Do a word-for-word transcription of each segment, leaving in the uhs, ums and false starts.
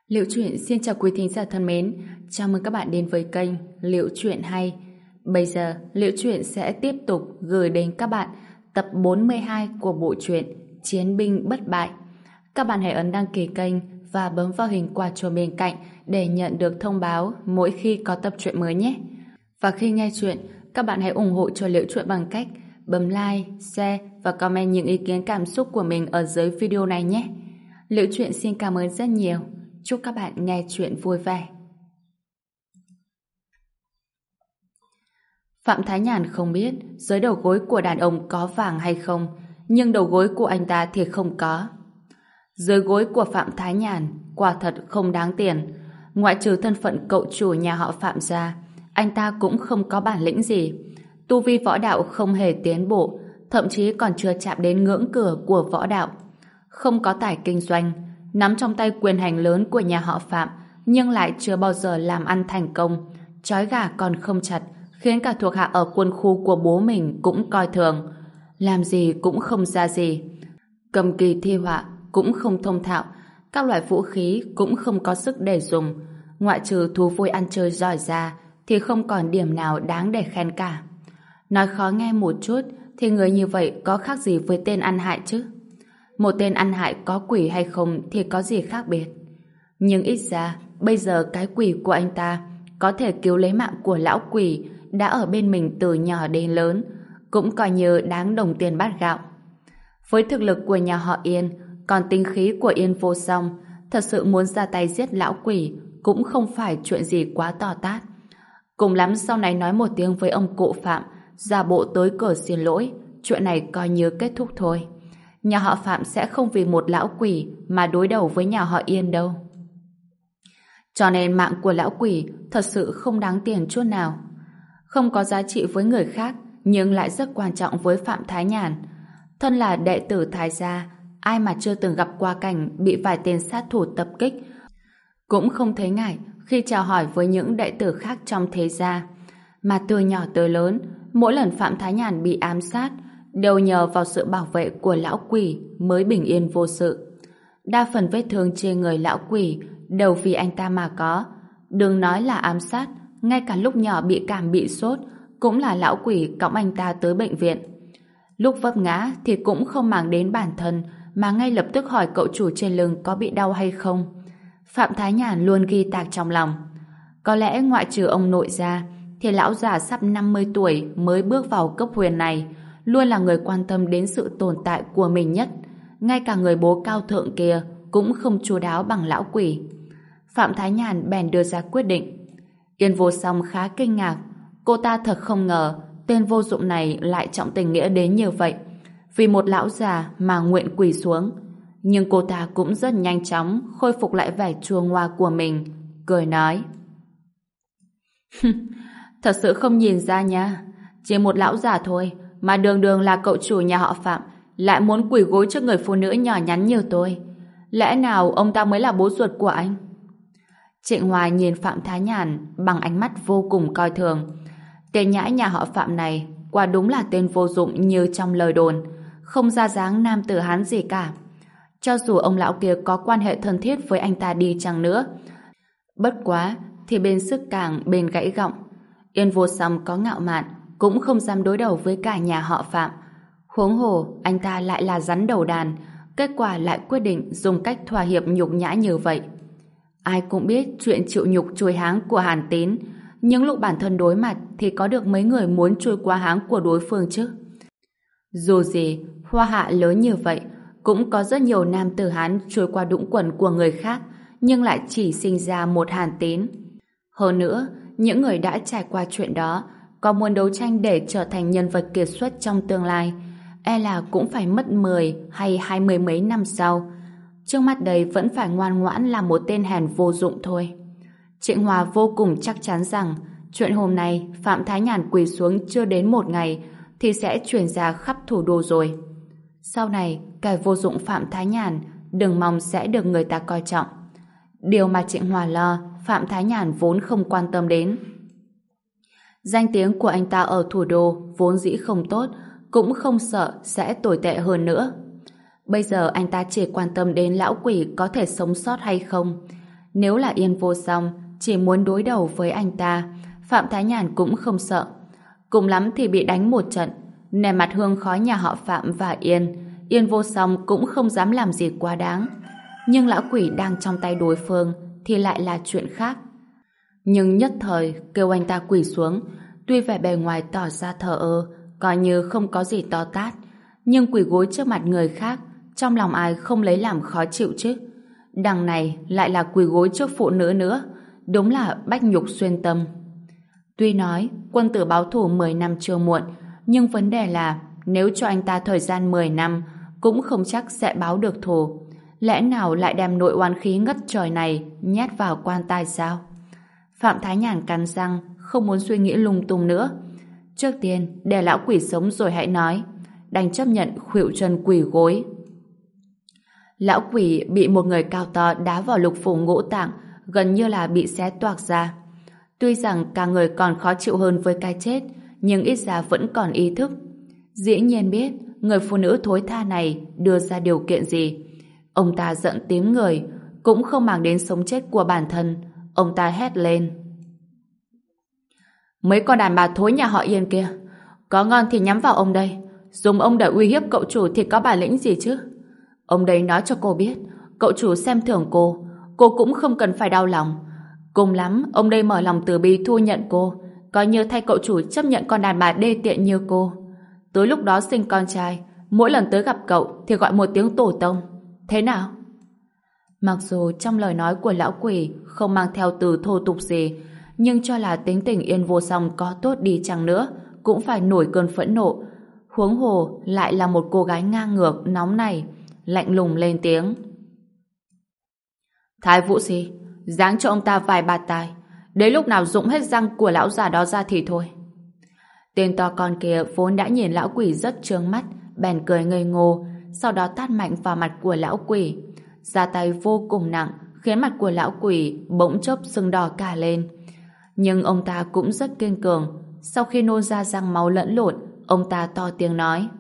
Liệu Chuyện xin chào quý thính giả thân mến, chào mừng các bạn đến với kênh Liệu Chuyện Hay. Bây giờ, Liệu Chuyện sẽ tiếp tục gửi đến các bạn tập bốn mươi hai của bộ truyện Chiến binh bất bại. Các bạn hãy ấn đăng ký kênh và bấm vào hình quả chuông bên cạnh để nhận được thông báo mỗi khi có tập truyện mới nhé. Và khi nghe chuyện, các bạn hãy ủng hộ cho Liệu Chuyện bằng cách bấm like, share và comment những ý kiến cảm xúc của mình ở dưới video này nhé. Liệu Chuyện xin cảm ơn rất nhiều. Chúc các bạn nghe chuyện vui vẻ. Phạm Thái Nhàn không biết dưới đầu gối của đàn ông có vàng hay không, nhưng đầu gối của anh ta thì không có. Dưới gối của Phạm Thái Nhàn quả thật không đáng tiền. Ngoại trừ thân phận cậu chủ nhà họ Phạm ra, anh ta cũng không có bản lĩnh gì. Tu vi võ đạo không hề tiến bộ, thậm chí còn chưa chạm đến ngưỡng cửa của võ đạo. Không có tài kinh doanh, nắm trong tay quyền hành lớn của nhà họ Phạm, nhưng lại chưa bao giờ làm ăn thành công. Trói gà còn không chặt, khiến cả thuộc hạ ở quân khu của bố mình cũng coi thường. Làm gì cũng không ra gì. Cầm kỳ thi họa cũng không thông thạo, các loại vũ khí cũng không có sức để dùng. Ngoại trừ thú vui ăn chơi giỏi ra, thì không còn điểm nào đáng để khen cả. Nói khó nghe một chút, thì người như vậy có khác gì với tên ăn hại chứ? Một tên ăn hại có quỷ hay không thì có gì khác biệt. Nhưng ít ra, bây giờ cái quỷ của anh ta có thể cứu lấy mạng của lão quỷ đã ở bên mình từ nhỏ đến lớn, cũng coi như đáng đồng tiền bát gạo. Với thực lực của nhà họ Yên, còn tinh khí của Yên Vô Song, thật sự muốn ra tay giết lão quỷ cũng không phải chuyện gì quá to tát. Cùng lắm sau này nói một tiếng với ông cụ Phạm, giả bộ tới cửa xin lỗi, chuyện này coi như kết thúc thôi. Nhà họ Phạm sẽ không vì một lão quỷ mà đối đầu với nhà họ Yên đâu. Cho nên mạng của lão quỷ thật sự không đáng tiền chút nào. Không có giá trị với người khác, nhưng lại rất quan trọng với Phạm Thái Nhàn. Thân là đệ tử Thái gia, ai mà chưa từng gặp qua cảnh bị vài tên sát thủ tập kích, cũng không thấy ngại khi chào hỏi với những đệ tử khác trong thế gia. Mà từ nhỏ tới lớn, mỗi lần Phạm Thái Nhàn bị ám sát, đều nhờ vào sự bảo vệ của lão quỷ mới bình yên vô sự. Đa phần vết thương trên người lão quỷ đều vì anh ta mà có. Đừng nói là ám sát, ngay cả lúc nhỏ bị cảm bị sốt cũng là lão quỷ cõng anh ta tới bệnh viện. Lúc vấp ngã thì cũng không màng đến bản thân, mà ngay lập tức hỏi cậu chủ trên lưng có bị đau hay không. Phạm Thái Nhàn luôn ghi tạc trong lòng. Có lẽ ngoại trừ ông nội ra, thì lão già sắp năm mươi tuổi mới bước vào cấp huyền này luôn là người quan tâm đến sự tồn tại của mình nhất. Ngay cả người bố cao thượng kia cũng không chu đáo bằng lão quỷ. Phạm Thái Nhàn bèn đưa ra quyết định. Yên Vô Song khá kinh ngạc. Cô ta thật không ngờ tên vô dụng này lại trọng tình nghĩa đến như vậy, vì một lão già mà nguyện quỳ xuống. Nhưng cô ta cũng rất nhanh chóng khôi phục lại vẻ chua ngoa của mình, cười nói: thật sự không nhìn ra nha, chỉ một lão già thôi mà đường đường là cậu chủ nhà họ Phạm lại muốn quỳ gối trước người phụ nữ nhỏ nhắn như tôi. Lẽ nào ông ta mới là bố ruột của anh? Trịnh Hòa nhìn Phạm Thái Nhàn bằng ánh mắt vô cùng coi thường. Tên nhãi nhà họ Phạm này quả đúng là tên vô dụng như trong lời đồn, không ra dáng nam tử Hán gì cả. Cho dù ông lão kia có quan hệ thân thiết với anh ta đi chăng nữa, bất quá thì bên sức càng bên gãy gọng. Yên Vô Song có ngạo mạn cũng không dám đối đầu với cả nhà họ Phạm. Huống hồ anh ta lại là rắn đầu đàn, kết quả lại quyết định dùng cách thỏa hiệp nhục nhã như vậy. Ai cũng biết chuyện chịu nhục chui háng của Hàn Tín, nhưng lúc bản thân đối mặt thì có được mấy người muốn chui qua háng của đối phương chứ. Dù gì, hoa hạ lớn như vậy, cũng có rất nhiều nam tử Hán chui qua đũng quần của người khác, nhưng lại chỉ sinh ra một Hàn Tín. Hơn nữa, những người đã trải qua chuyện đó có muốn đấu tranh để trở thành nhân vật kiệt xuất trong tương lai, e là cũng phải mất mười hay hai mươi mấy năm sau. Trước mắt đây vẫn phải ngoan ngoãn là một tên hèn vô dụng thôi. Trịnh Hòa vô cùng chắc chắn rằng chuyện hôm nay Phạm Thái Nhàn quỳ xuống chưa đến một ngày thì sẽ truyền ra khắp thủ đô rồi. Sau này, kẻ vô dụng Phạm Thái Nhàn đừng mong sẽ được người ta coi trọng. Điều mà Trịnh Hòa lo, Phạm Thái Nhàn vốn không quan tâm đến. Danh tiếng của anh ta ở thủ đô vốn dĩ không tốt, cũng không sợ sẽ tồi tệ hơn nữa. Bây giờ anh ta chỉ quan tâm đến lão quỷ có thể sống sót hay không. Nếu là Yên Vô Song chỉ muốn đối đầu với anh ta, Phạm Thái Nhàn cũng không sợ. Cùng lắm thì bị đánh một trận, nề mặt hương khói nhà họ Phạm và Yên, Yên Vô Song cũng không dám làm gì quá đáng. Nhưng lão quỷ đang trong tay đối phương thì lại là chuyện khác. Nhưng nhất thời kêu anh ta quỳ xuống, tuy vẻ bề ngoài tỏ ra thờ ơ, coi như không có gì to tát, nhưng quỳ gối trước mặt người khác, trong lòng ai không lấy làm khó chịu chứ. Đằng này lại là quỳ gối trước phụ nữ nữa, đúng là bách nhục xuyên tâm. Tuy nói quân tử báo thù mười năm chưa muộn, nhưng vấn đề là nếu cho anh ta thời gian mười năm cũng không chắc sẽ báo được thù. Lẽ nào lại đem nội oan khí ngất trời này nhét vào quan tài sao? Phạm Thái Nhàn cắn răng, không muốn suy nghĩ lung tung nữa. Trước tiên để lão quỷ sống rồi hãy nói. Đành chấp nhận khuỵu chân quỳ gối. Lão quỷ bị một người cao to đá vào lục phủ ngũ tạng, gần như là bị xé toạc ra. Tuy rằng cả người còn khó chịu hơn với cái chết, nhưng ít ra vẫn còn ý thức. Dĩ nhiên biết người phụ nữ thối tha này đưa ra điều kiện gì. Ông ta giận tím người, cũng không màng đến sống chết của bản thân. Ông ta hét lên: mấy con đàn bà thối nhà họ Yên kia, có ngon thì nhắm vào ông đây, dùng ông để uy hiếp cậu chủ thì có bản lĩnh gì chứ? Ông đây nói cho cô biết, cậu chủ xem thường cô, cô cũng không cần phải đau lòng. Cùng lắm, ông đây mở lòng từ bi thu nhận cô, coi như thay cậu chủ chấp nhận con đàn bà đê tiện như cô. Tới lúc đó sinh con trai, mỗi lần tới gặp cậu thì gọi một tiếng tổ tông. Thế nào? Mặc dù trong lời nói của lão quỷ không mang theo từ thô tục gì, nhưng cho là tính tình Yên Vô Song có tốt đi chăng nữa cũng phải nổi cơn phẫn nộ. Huống hồ lại là một cô gái ngang ngược nóng này, lạnh lùng lên tiếng: Thái Vũ Si, giáng cho ông ta vài bạt tai, đến lúc nào rụng hết răng của lão già đó ra thì thôi. Tên to con kia vốn đã nhìn lão quỷ rất trướng mắt, bèn cười ngây ngô, sau đó tát mạnh vào mặt của lão quỷ. Ra tay vô cùng nặng, khiến mặt của lão quỷ bỗng chốc sưng đỏ cả lên. Nhưng ông ta cũng rất kiên cường. Sau khi nôn ra răng máu lẫn lộn, ông ta to tiếng nói: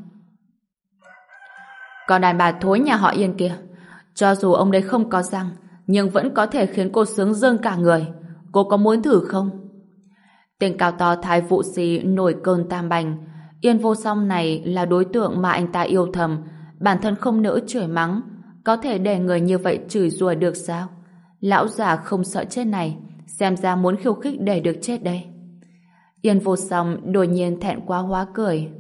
còn đàn bà thối nhà họ Yên kia, cho dù ông đây không có răng, nhưng vẫn có thể khiến cô sướng dương cả người. Cô có muốn thử không? Tên cao to Thái Vũ Si nổi cơn tam bành. Yên Vô Song này là đối tượng mà anh ta yêu thầm, bản thân không nỡ chửi mắng, có thể để người như vậy chửi rủa được sao? Lão già không sợ chết này, xem ra muốn khiêu khích để được chết đây. Yên Vô Song đột nhiên thẹn quá hóa cười.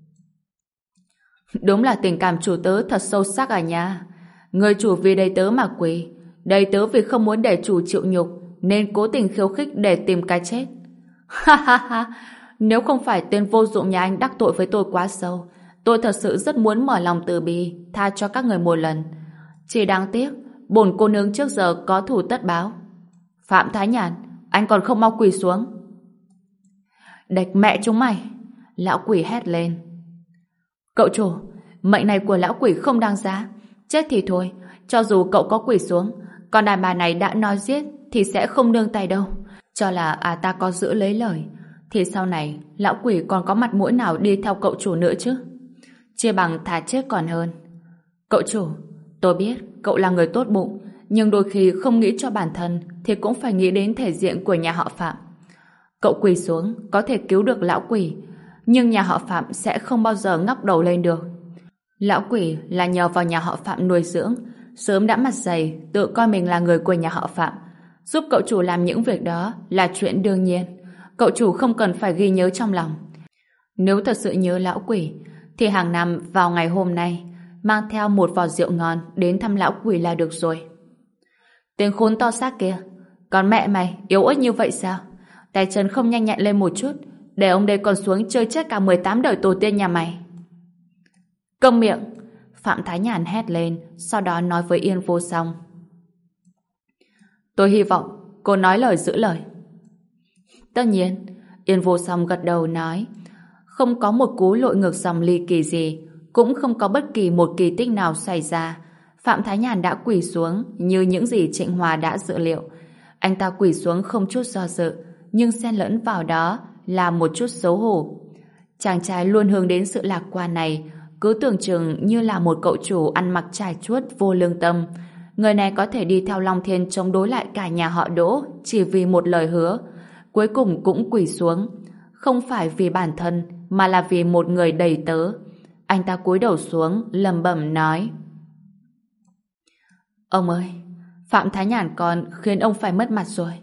Đúng là tình cảm chủ tớ thật sâu sắc à nha. Người chủ vì đầy tớ mà quỳ, đầy tớ vì không muốn để chủ chịu nhục nên cố tình khiêu khích để tìm cái chết. Ha ha ha, nếu không phải tên vô dụng nhà anh đắc tội với tôi quá sâu, tôi thật sự rất muốn mở lòng từ bi tha cho các người một lần. Chỉ đáng tiếc bổn cô nương trước giờ có thủ tất báo. Phạm Thái Nhàn, anh còn không mau quỳ xuống. Đạch mẹ chúng mày! Lão quỷ hét lên. Cậu chủ, mệnh này của lão quỷ không đáng giá. Chết thì thôi, cho dù cậu có quỳ xuống, còn đàn bà này đã nói giết thì sẽ không nương tay đâu. Cho là à ta có giữ lấy lời, thì sau này lão quỷ còn có mặt mũi nào đi theo cậu chủ nữa chứ? Chia bằng thà chết còn hơn. Cậu chủ, tôi biết cậu là người tốt bụng, nhưng đôi khi không nghĩ cho bản thân thì cũng phải nghĩ đến thể diện của nhà họ Phạm. Cậu quỳ xuống có thể cứu được lão quỷ, nhưng nhà họ Phạm sẽ không bao giờ ngóc đầu lên được. Lão quỷ là nhờ vào nhà họ Phạm nuôi dưỡng, sớm đã mặt dày tự coi mình là người của nhà họ Phạm. Giúp cậu chủ làm những việc đó là chuyện đương nhiên, cậu chủ không cần phải ghi nhớ trong lòng. Nếu thật sự nhớ lão quỷ thì hàng năm vào ngày hôm nay mang theo một vò rượu ngon đến thăm lão quỷ là được rồi. Tên khốn to xác kia, còn mẹ mày yếu ớt như vậy sao? Tay chân không nhanh nhẹn lên một chút, để ông đây còn xuống chơi chết cả mười tám đời tổ tiên nhà mày. Câm miệng! Phạm Thái Nhàn hét lên, sau đó nói với Yên Vô Song. Tôi hy vọng cô nói lời giữ lời. Tất nhiên, Yên Vô Song gật đầu nói. Không có một cú lội ngược dòng ly kỳ gì, cũng không có bất kỳ một kỳ tích nào xảy ra. Phạm Thái Nhàn đã quỳ xuống như những gì Trịnh Hòa đã dự liệu. Anh ta quỳ xuống không chút do dự, nhưng xen lẫn vào đó là một chút xấu hổ. Chàng trai luôn hướng đến sự lạc quan này, cứ tưởng chừng như là một cậu chủ ăn mặc trải chuốt vô lương tâm. Người này có thể đi theo Long Thiên chống đối lại cả nhà họ Đỗ chỉ vì một lời hứa. Cuối cùng cũng quỳ xuống. Không phải vì bản thân, mà là vì một người đầy tớ. Anh ta cúi đầu xuống, lẩm bẩm nói: Ông ơi, Phạm Thái Nhàn con khiến ông phải mất mặt rồi.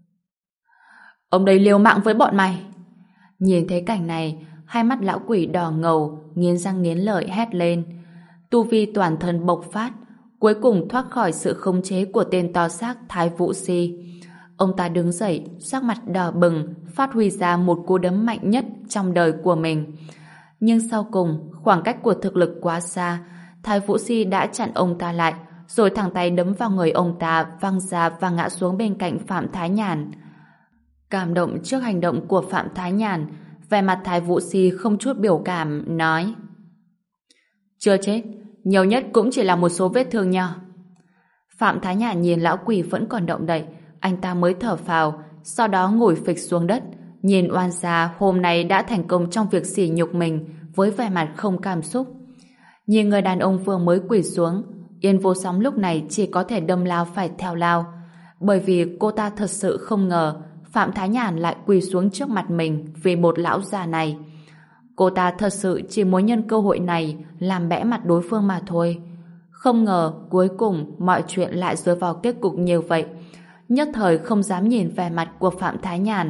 Ông đây liều mạng với bọn mày. Nhìn thấy cảnh này, hai mắt lão quỷ đỏ ngầu, nghiến răng nghiến lợi hét lên. Tu vi toàn thân bộc phát, cuối cùng thoát khỏi sự khống chế của tên to xác Thái Vũ Si. Ông ta đứng dậy, sắc mặt đỏ bừng, phát huy ra một cú đấm mạnh nhất trong đời của mình. Nhưng sau cùng, khoảng cách của thực lực quá xa, Thái Vũ Si đã chặn ông ta lại, rồi thẳng tay đấm vào người ông ta, văng ra và ngã xuống bên cạnh Phạm Thái Nhàn. Cảm động trước hành động của Phạm Thái Nhàn, vẻ mặt Thái Vũ Si không chút biểu cảm, nói: Chưa chết, nhiều nhất cũng chỉ là một số vết thương nhỏ. Phạm Thái Nhàn nhìn lão quỷ vẫn còn động đậy, anh ta mới thở phào, sau đó ngồi phịch xuống đất, nhìn oan gia hôm nay đã thành công trong việc sỉ nhục mình với vẻ mặt không cảm xúc. Nhìn người đàn ông vừa mới quỳ xuống, Yên Vô Song lúc này chỉ có thể đâm lao phải theo lao, bởi vì cô ta thật sự không ngờ Phạm Thái Nhàn lại quỳ xuống trước mặt mình vì một lão già này. Cô ta thật sự chỉ muốn nhân cơ hội này làm bẽ mặt đối phương mà thôi. Không ngờ cuối cùng mọi chuyện lại rơi vào kết cục như vậy. Nhất thời không dám nhìn vẻ mặt của Phạm Thái Nhàn.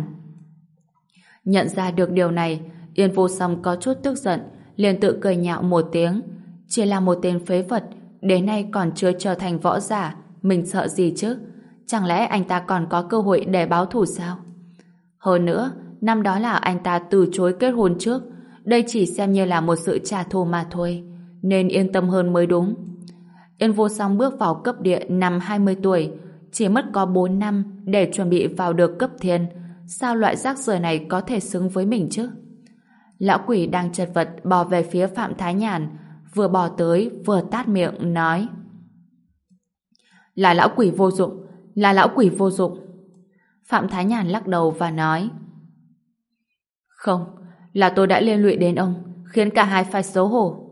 Nhận ra được điều này, Yên Vô Song có chút tức giận, liền tự cười nhạo một tiếng. Chỉ là một tên phế vật, đến nay còn chưa trở thành võ giả, mình sợ gì chứ? Chẳng lẽ anh ta còn có cơ hội để báo thù sao? Hơn nữa, năm đó là anh ta từ chối kết hôn trước, đây chỉ xem như là một sự trả thù mà thôi, nên yên tâm hơn mới đúng. Yên Vô Song bước vào cấp địa năm hai mươi tuổi, chỉ mất có bốn năm để chuẩn bị vào được cấp thiên. Sao loại rác rưởi này có thể xứng với mình chứ? Lão quỷ đang chật vật bò về phía Phạm Thái Nhàn, vừa bò tới vừa tát miệng nói: Là lão quỷ vô dụng, là lão quỷ vô dụng. Phạm Thái Nhàn lắc đầu và nói: Không, là tôi đã liên lụy đến ông, khiến cả hai phải xấu hổ.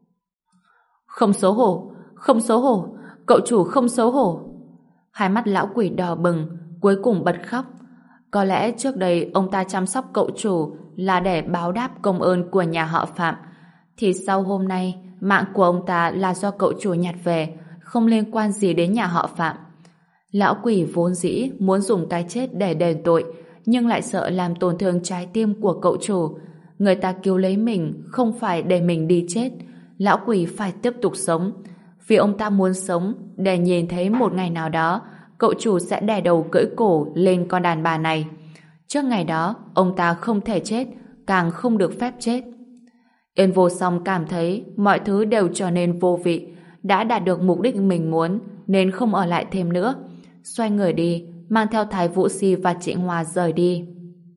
Không xấu hổ, không xấu hổ, cậu chủ không xấu hổ. Hai mắt lão quỷ đỏ bừng, cuối cùng bật khóc. Có lẽ trước đây ông ta chăm sóc cậu chủ là để báo đáp công ơn của nhà họ Phạm, thì sau hôm nay mạng của ông ta là do cậu chủ nhặt về, không liên quan gì đến nhà họ Phạm. Lão quỷ vốn dĩ muốn dùng cái chết để đền tội, nhưng lại sợ làm tổn thương trái tim của cậu chủ. Người ta cứu lấy mình không phải để mình đi chết, lão quỷ phải tiếp tục sống, vì ông ta muốn sống để nhìn thấy một ngày nào đó cậu chủ sẽ đè đầu cưỡi cổ lên con đàn bà này. Trước ngày đó ông ta không thể chết, càng không được phép chết. Yên Vô Song cảm thấy mọi thứ đều trở nên vô vị, đã đạt được mục đích mình muốn nên không ở lại thêm nữa, xoay người đi, mang theo Thái Vũ Si và Trịnh Hòa rời đi.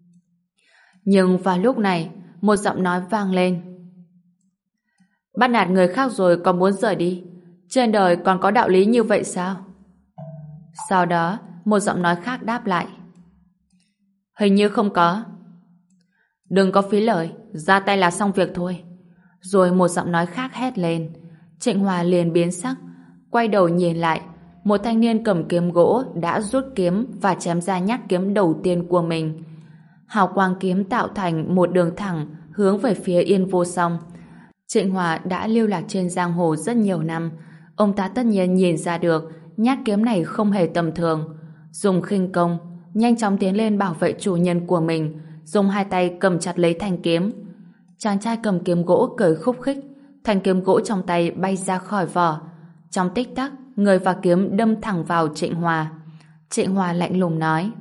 Nhưng vào lúc này, một giọng nói vang lên: Bắt nạt người khác rồi còn muốn rời đi? Trên đời còn có đạo lý như vậy sao? Sau đó, một giọng nói khác đáp lại: Hình như không có. Đừng có phí lời, ra tay là xong việc thôi. Rồi một giọng nói khác hét lên. Trịnh Hòa liền biến sắc, quay đầu nhìn lại. Một thanh niên cầm kiếm gỗ đã rút kiếm và chém ra nhát kiếm đầu tiên của mình. Hào quang kiếm tạo thành một đường thẳng hướng về phía Yên Vô Song. Trịnh Hòa đã lưu lạc trên giang hồ rất nhiều năm, ông ta tất nhiên nhìn ra được nhát kiếm này không hề tầm thường. Dùng khinh công, nhanh chóng tiến lên bảo vệ chủ nhân của mình, dùng hai tay cầm chặt lấy thanh kiếm. Chàng trai cầm kiếm gỗ cười khúc khích, thanh kiếm gỗ trong tay bay ra khỏi vỏ. Trong tích tắc, người và kiếm đâm thẳng vào Trịnh Hòa. Trịnh Hòa lạnh lùng nói: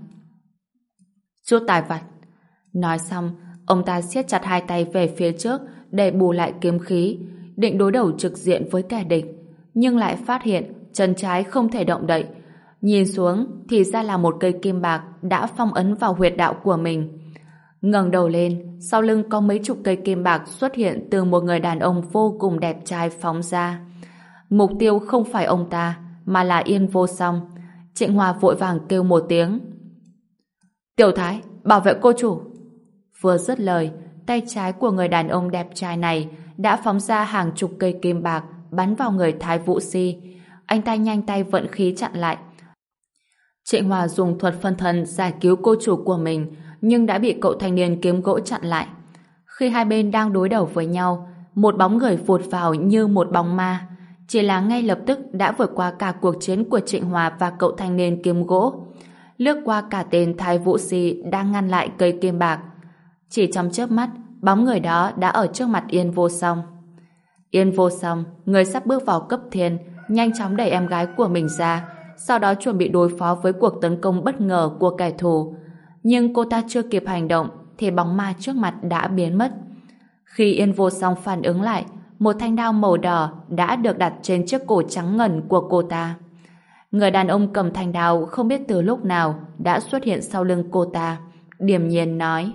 Chút tài vặt. Nói xong, ông ta siết chặt hai tay về phía trước để bù lại kiếm khí, định đối đầu trực diện với kẻ địch, nhưng lại phát hiện chân trái không thể động đậy. Nhìn xuống thì ra là một cây kim bạc đã phong ấn vào huyệt đạo của mình. Ngẩng đầu lên, sau lưng có mấy chục cây kim bạc xuất hiện từ một người đàn ông vô cùng đẹp trai phóng ra. Mục tiêu không phải ông ta, mà là Yên Vô Song. Trịnh Hòa vội vàng kêu một tiếng: Tiểu Thái, bảo vệ cô chủ. Vừa dứt lời, tay trái của người đàn ông đẹp trai này đã phóng ra hàng chục cây kim bạc bắn vào người Thái Vũ Si. Anh ta nhanh tay vận khí chặn lại. Trịnh Hòa dùng thuật phân thân giải cứu cô chủ của mình, nhưng đã bị cậu thanh niên kiếm gỗ chặn lại. Khi hai bên đang đối đầu với nhau, một bóng người vụt vào như một bóng ma. Chỉ là ngay lập tức đã vượt qua cả cuộc chiến của Trịnh Hòa và cậu thanh niên kiếm gỗ, lướt qua cả tên Thái Vũ Si đang ngăn lại cây kim bạc. Chỉ trong chớp mắt, bóng người đó đã ở trước mặt Yên Vô Song. Yên Vô Song, người sắp bước vào cấp thiên, nhanh chóng đẩy em gái của mình ra, sau đó chuẩn bị đối phó với cuộc tấn công bất ngờ của kẻ thù. Nhưng cô ta chưa kịp hành động thì bóng ma trước mặt đã biến mất. Khi Yên Vô Song phản ứng lại, một thanh đao màu đỏ đã được đặt trên chiếc cổ trắng ngần của cô ta. Người đàn ông cầm thanh đao không biết từ lúc nào đã xuất hiện sau lưng cô ta, điềm nhiên nói: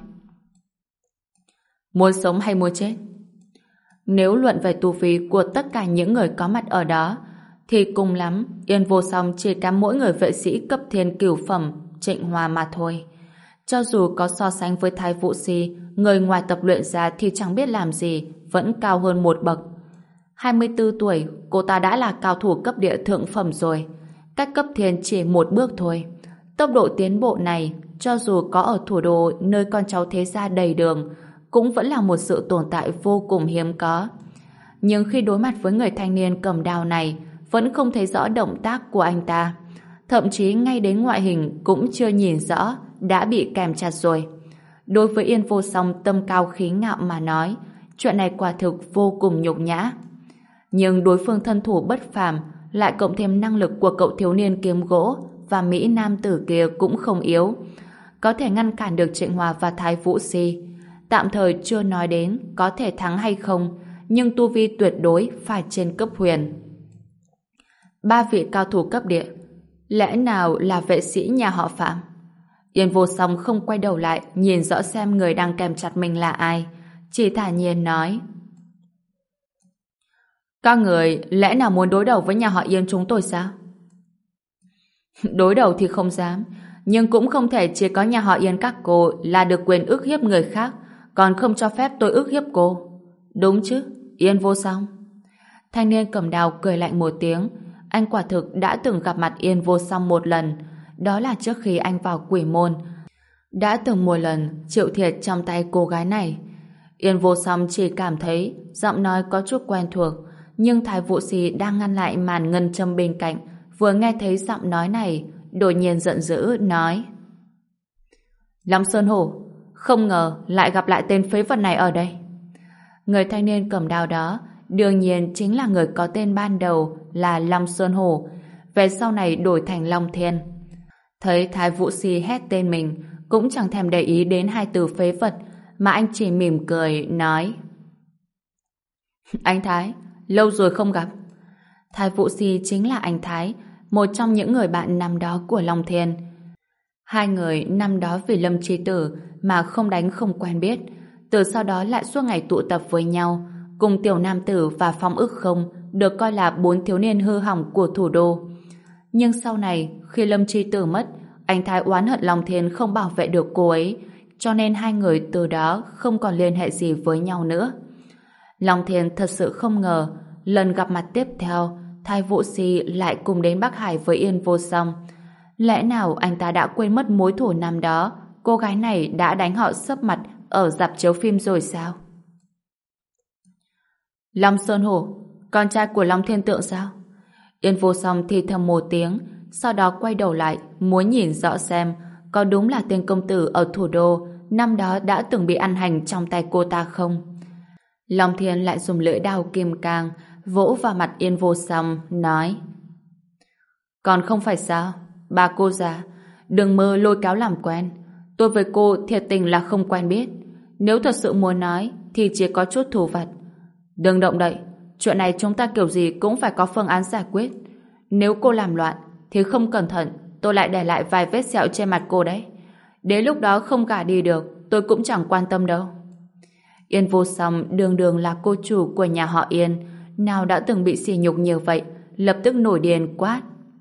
muốn sống hay muốn chết? Nếu luận về tu vi của tất cả những người có mặt ở đó, thì cùng lắm Yên Vô Song chỉ kém mỗi người vệ sĩ cấp thiên cửu phẩm Trịnh Hòa mà thôi. Cho dù có so sánh với Thái Vũ Si, người ngoài tập luyện ra thì chẳng biết làm gì, vẫn cao hơn một bậc. hai mươi tư tuổi, cô ta đã là cao thủ cấp địa thượng phẩm rồi. Cách cấp thiên chỉ một bước thôi. Tốc độ tiến bộ này, cho dù có ở thủ đô nơi con cháu thế gia đầy đường, cũng vẫn là một sự tồn tại vô cùng hiếm có. Nhưng khi đối mặt với người thanh niên cầm đao này, vẫn không thấy rõ động tác của anh ta. Thậm chí ngay đến ngoại hình cũng chưa nhìn rõ, đã bị kèm chặt rồi. Đối với Yên Vô Song tâm cao khí ngạo mà nói, chuyện này quả thực vô cùng nhục nhã. Nhưng đối phương thân thủ bất phàm, lại cộng thêm năng lực của cậu thiếu niên kiếm gỗ và Mỹ nam tử kia cũng không yếu, có thể ngăn cản được Trịnh Hòa và Thái Vũ Si. Tạm thời chưa nói đến có thể thắng hay không, nhưng tu vi tuyệt đối phải trên cấp huyền. Ba vị cao thủ cấp địa, lẽ nào là vệ sĩ nhà họ Phạm? Yên Vô Song không quay đầu lại nhìn rõ xem người đang kèm chặt mình là ai, chỉ thản nhiên nói: các người lẽ nào muốn đối đầu với nhà họ Yên chúng tôi sao? Đối đầu thì không dám, nhưng cũng không thể chỉ có nhà họ Yên các cô là được quyền ức hiếp người khác, còn không cho phép tôi ức hiếp cô. Đúng chứ, Yên Vô Song? Thanh niên cầm đao cười lạnh một tiếng. Anh quả thực đã từng gặp mặt Yên Vô Song một lần, đó là trước khi anh vào quỷ môn. Đã từng một lần chịu thiệt trong tay cô gái này. Yên Vô Song chỉ cảm thấy giọng nói có chút quen thuộc, nhưng Thái Vũ Si đang ngăn lại màn ngân châm bên cạnh, vừa nghe thấy giọng nói này, đột nhiên giận dữ nói: Long Sơn Hổ, không ngờ lại gặp lại tên phế vật này ở đây. Người thanh niên cầm đao đó đương nhiên chính là người có tên ban đầu là Long Sơn Hổ, về sau này đổi thành Long Thiên. Thấy Thái Vũ Si hét tên mình, cũng chẳng thèm để ý đến hai từ phế vật, mà anh chỉ mỉm cười nói: anh Thái, lâu rồi không gặp. Thái Vũ Si chính là anh Thái, một trong những người bạn năm đó của Long Thiên. Hai người năm đó vì Lâm Chi Tử mà không đánh không quen biết, từ sau đó lại suốt ngày tụ tập với nhau, cùng Tiểu Nam Tử và Phong Ức Không được coi là bốn thiếu niên hư hỏng của thủ đô. Nhưng sau này, khi Lâm Chi Tử mất, anh Thái oán hận Long Thiên không bảo vệ được cô ấy, cho nên hai người từ đó không còn liên hệ gì với nhau nữa. Long Thiên thật sự không ngờ, lần gặp mặt tiếp theo, Thái Vũ Si lại cùng đến Bắc Hải với Yên Vô Song. Lẽ nào anh ta đã quên mất mối thù năm đó, cô gái này đã đánh họ sấp mặt ở rạp chiếu phim rồi sao? Long Sơn Hổ, con trai của Long Thiên Tượng sao? Yên Vô Song thì thầm một tiếng, sau đó quay đầu lại, muốn nhìn rõ xem có đúng là tên công tử ở thủ đô năm đó đã từng bị ăn hành trong tay cô ta không. Long Thiên lại dùng lưỡi đao kim cang vỗ vào mặt Yên Vô Song, nói: còn không phải sao? Bà cô già, đừng mơ lôi kéo làm quen. Tôi với cô thiệt tình là không quen biết. Nếu thật sự muốn nói thì chỉ có chút thù vặt. Đừng động đậy, chuyện này chúng ta kiểu gì cũng phải có phương án giải quyết. Nếu cô làm loạn thì không cẩn thận tôi lại để lại vài vết sẹo trên mặt cô đấy. Đến lúc đó không gả đi được, tôi cũng chẳng quan tâm đâu. Yên Vô Song đường đường là cô chủ của nhà họ Yên, nào đã từng bị sỉ nhục nhiều vậy, lập tức nổi điên quát: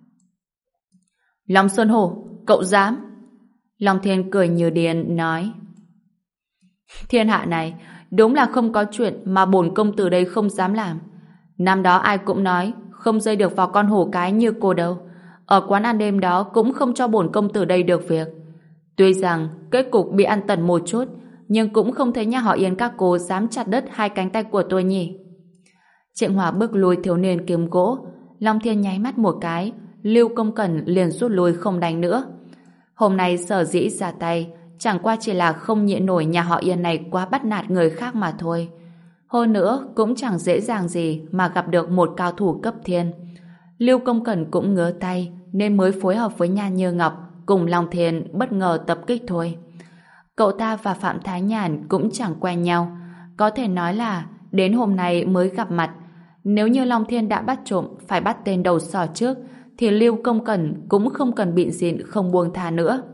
Long Sơn Hổ, cậu dám? Long Thiên cười như điên nói: thiên hạ này đúng là không có chuyện mà bổn công tử đây không dám làm. Năm đó ai cũng nói không dây được vào con hổ cái như cô đâu. Ở quán ăn đêm đó cũng không cho bổn công tử đây được việc. Tuy rằng kết cục bị ăn tẩn một chút, nhưng cũng không thấy nhà họ Yên các cô dám chặt đứt hai cánh tay của tôi nhỉ. Trịnh Hòa bước lùi thiếu niên kiếm gỗ. Long Thiên nháy mắt một cái, Lưu Công Cẩn liền rút lui không đánh nữa. Hôm nay sở dĩ ra tay chẳng qua chỉ là không nhịn nổi nhà họ Yên này quá bắt nạt người khác mà thôi. Hơn nữa cũng chẳng dễ dàng gì mà gặp được một cao thủ cấp thiên. Lưu Công Cẩn cũng ngứa tay nên mới phối hợp với Nhan Như Ngọc cùng Long Thiên bất ngờ tập kích thôi. Cậu ta và Phạm Thái Nhàn cũng chẳng quen nhau, có thể nói là đến hôm nay mới gặp mặt. Nếu như Long Thiên đã bắt trộm phải bắt tên đầu sỏ trước thì Lưu Công Cẩn cũng không cần bịn dịn không buông tha nữa.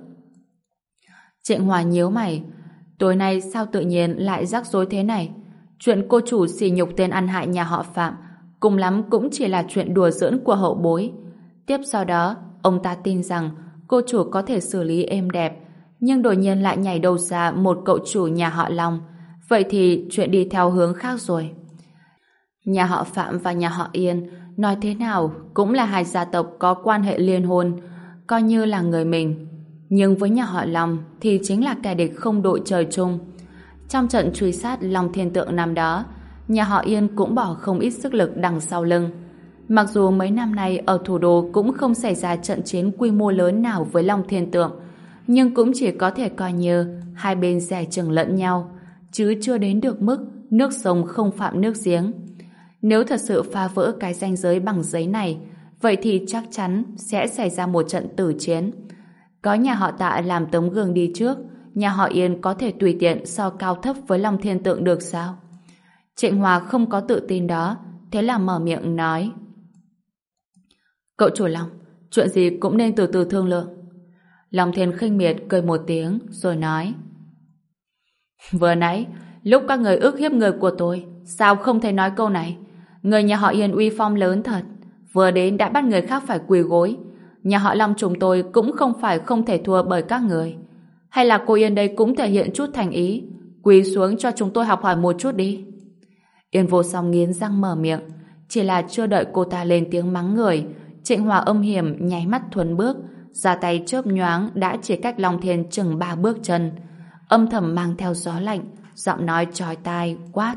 Trịnh Hòa nhíu mày, tối nay sao tự nhiên lại rắc rối thế này? Chuyện cô chủ sỉ nhục tên ăn hại nhà họ Phạm cùng lắm cũng chỉ là chuyện đùa giỡn của hậu bối. Tiếp sau đó ông ta tin rằng cô chủ có thể xử lý êm đẹp, nhưng đột nhiên lại nhảy đầu ra một cậu chủ nhà họ Long. Vậy thì chuyện đi theo hướng khác rồi. Nhà họ Phạm và nhà họ Yên nói thế nào cũng là hai gia tộc có quan hệ liên hôn, coi như là người mình. Nhưng với nhà họ Long thì chính là kẻ địch không đội trời chung. Trong trận truy sát Long Thiên Tượng năm đó, nhà họ Yên cũng bỏ không ít sức lực đằng sau lưng. Mặc dù mấy năm nay ở thủ đô cũng không xảy ra trận chiến quy mô lớn nào với Long Thiên Tượng, nhưng cũng chỉ có thể coi như hai bên dè chừng lẫn nhau, chứ chưa đến được mức nước sông không phạm nước giếng. Nếu thật sự phá vỡ cái ranh giới bằng giấy này, vậy thì chắc chắn sẽ xảy ra một trận tử chiến. Có nhà họ Tạ làm tấm gương đi trước, nhà họ Yên có thể tùy tiện so cao thấp với Long Thiên Tượng được sao? Trịnh Hòa không có tự tin đó, thế là mở miệng nói: Cậu chủ Long, chuyện gì cũng nên từ từ thương lượng. Long Thiên khinh miệt cười một tiếng rồi nói: Vừa nãy lúc các người ức hiếp người của tôi, sao không thể nói câu này? Người nhà họ Yên uy phong lớn thật, vừa đến đã bắt người khác phải quỳ gối. Nhà họ Long chúng tôi cũng không phải không thể thua bởi các người. Hay là cô Yên đây cũng thể hiện chút thành ý, quỳ xuống cho chúng tôi học hỏi một chút đi. Yên Vô Song nghiến răng mở miệng, chỉ là chưa đợi cô ta lên tiếng mắng người, Trịnh Hòa âm hiểm nháy mắt thuần bước, ra tay chớp nhoáng đã chỉ cách Long Thiên chừng ba bước chân, âm thầm mang theo gió lạnh, giọng nói chói tai quát: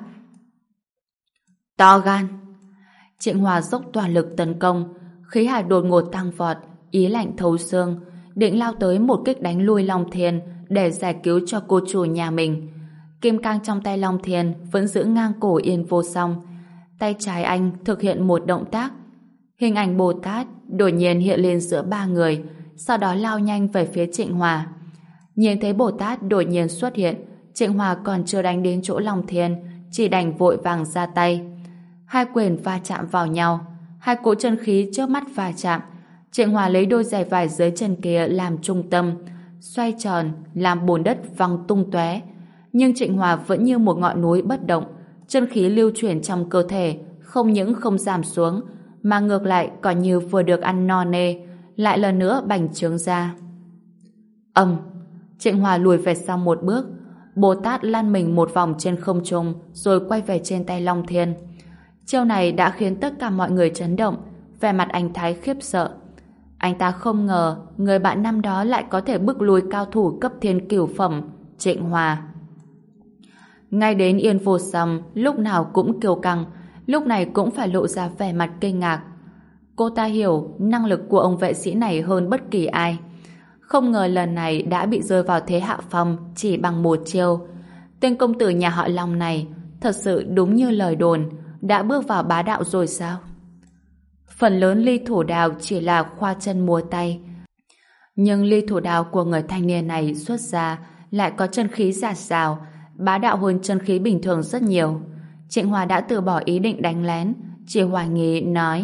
To gan! Trịnh Hòa dốc toàn lực tấn công, khí hải đột ngột tăng vọt, ý lạnh thấu xương, định lao tới một kích đánh lui Long Thiên để giải cứu cho cô chủ nhà mình. Kim cang trong tay Long Thiên vẫn giữ ngang cổ Yên Vô Song. Tay trái anh thực hiện một động tác, hình ảnh Bồ Tát đột nhiên hiện lên giữa ba người, sau đó lao nhanh về phía Trịnh Hòa. Nhìn thấy Bồ Tát đột nhiên xuất hiện, Trịnh Hòa còn chưa đánh đến chỗ Long Thiên, chỉ đành vội vàng ra tay. Hai quyền va chạm vào nhau, hai cỗ chân khí chớp mắt va chạm. Trịnh Hòa lấy đôi giày vải dưới chân kia làm trung tâm, xoay tròn làm bùn đất văng tung tóe. Nhưng Trịnh Hòa vẫn như một ngọn núi bất động, chân khí lưu chuyển trong cơ thể không những không giảm xuống, mà ngược lại còn như vừa được ăn no nê, lại lần nữa bành trướng ra. Ầm! Trịnh Hòa lùi về sau một bước, Bồ Tát lăn mình một vòng trên không trung rồi quay về trên tay Long Thiên. Chiêu này đã khiến tất cả mọi người chấn động, vẻ mặt anh Thái khiếp sợ. Anh ta không ngờ người bạn năm đó lại có thể bức lùi cao thủ cấp thiên cửu phẩm Trịnh Hòa. Ngay đến Yên Vô Song lúc nào cũng kiêu căng, lúc này cũng phải lộ ra vẻ mặt kinh ngạc. Cô ta hiểu năng lực của ông vệ sĩ này hơn bất kỳ ai. Không ngờ lần này đã bị rơi vào thế hạ phong chỉ bằng một chiêu. Tên công tử nhà họ Long này thật sự đúng như lời đồn, đã bước vào bá đạo rồi sao? Phần lớn ly thủ đào chỉ là khoa chân múa tay, nhưng ly thủ đào của người thanh niên này xuất ra lại có chân khí dạt dào, bá đạo hơn chân khí bình thường rất nhiều. Trịnh Hòa đã từ bỏ ý định đánh lén, chỉ hoài nghi nói: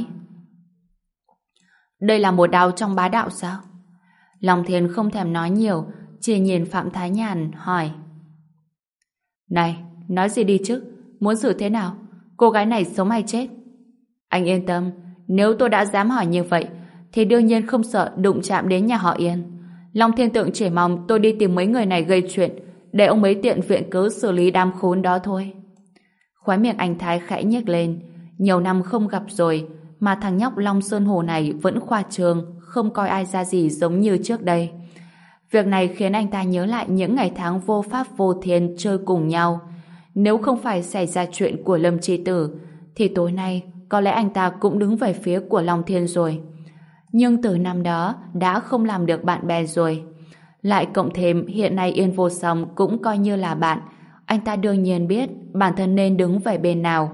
Đây là một đao trong bá đạo sao? Long Thiên không thèm nói nhiều, chỉ nhìn Phạm Thái Nhàn hỏi: Này, nói gì đi chứ? Muốn xử thế nào? Cô gái này sống hay chết? Anh yên tâm, nếu tôi đã dám hỏi như vậy thì đương nhiên không sợ đụng chạm đến nhà họ Yên. Long Thiên Tượng chỉ mong tôi đi tìm mấy người này gây chuyện, để ông ấy tiện viện cớ xử lý đám khốn đó thôi. Khóe miệng anh Thái khẽ nhếch lên, nhiều năm không gặp rồi mà thằng nhóc Long Sơn Hổ này vẫn khoa trương, không coi ai ra gì giống như trước đây. Việc này khiến anh ta nhớ lại những ngày tháng vô pháp vô thiên chơi cùng nhau. Nếu không phải xảy ra chuyện của Lâm Chi Tử, thì tối nay có lẽ anh ta cũng đứng về phía của Long Thiên rồi. Nhưng từ năm đó đã không làm được bạn bè rồi. Lại cộng thêm hiện nay Yên Vô Song cũng coi như là bạn. Anh ta đương nhiên biết bản thân nên đứng về bên nào.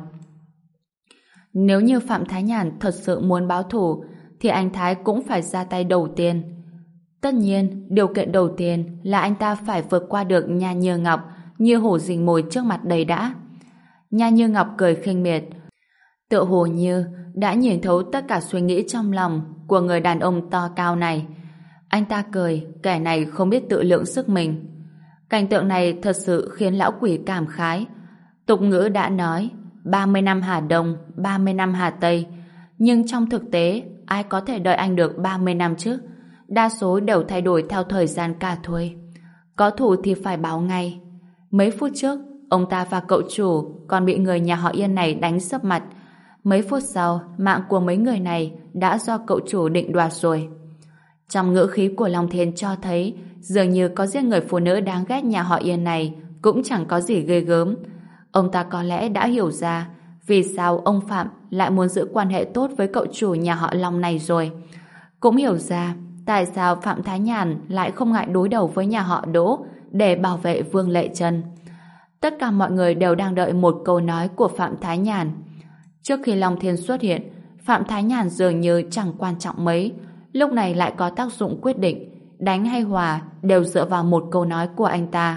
Nếu như Phạm Thái Nhàn thật sự muốn báo thù, thì anh Thái cũng phải ra tay đầu tiên. Tất nhiên, điều kiện đầu tiên là anh ta phải vượt qua được Nha Như Ngọc như hổ rình mồi trước mặt đầy đã. Nha Như Ngọc cười khinh miệt, tựa hồ như đã nhìn thấu tất cả suy nghĩ trong lòng của người đàn ông to cao này. Anh ta cười, kẻ này không biết tự lượng sức mình. Cảnh tượng này thật sự khiến lão quỷ cảm khái. Tục ngữ đã nói ba mươi năm Hà Đông, ba mươi năm Hà Tây. Nhưng trong thực tế, ai có thể đợi anh được ba mươi năm chứ? Đa số đều thay đổi theo thời gian cả thôi. Có thù thì phải báo ngay. Mấy phút trước, ông ta và cậu chủ còn bị người nhà họ Yên này đánh sấp mặt. Mấy phút sau, mạng của mấy người này đã do cậu chủ định đoạt rồi. Trong ngữ khí của Long Thiên cho thấy dường như có giết người phụ nữ đáng ghét nhà họ Yên này cũng chẳng có gì ghê gớm. Ông ta có lẽ đã hiểu ra vì sao ông Phạm lại muốn giữ quan hệ tốt với cậu chủ nhà họ Long này rồi. Cũng hiểu ra tại sao Phạm Thái Nhàn lại không ngại đối đầu với nhà họ Đỗ để bảo vệ Vương Lệ Trân. Tất cả mọi người đều đang đợi một câu nói của Phạm Thái Nhàn. Trước khi Long Thiên xuất hiện, Phạm Thái Nhàn dường như chẳng quan trọng mấy, lúc này lại có tác dụng quyết định. Đánh hay hòa đều dựa vào một câu nói của anh ta.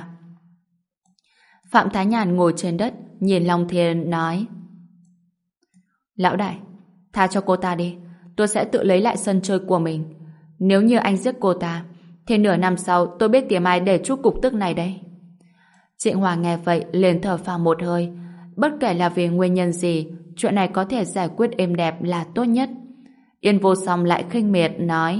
Phạm Thái Nhàn ngồi trên đất, nhìn Long Thiên nói: Lão đại, tha cho cô ta đi, tôi sẽ tự lấy lại sân chơi của mình. Nếu như anh giết cô ta, thì nửa năm sau tôi biết tìm ai để trút cục tức này đây. Trịnh Hòa nghe vậy liền thở phào một hơi. Bất kể là vì nguyên nhân gì, chuyện này có thể giải quyết êm đẹp là tốt nhất. Yên Vô Song lại khinh miệt nói: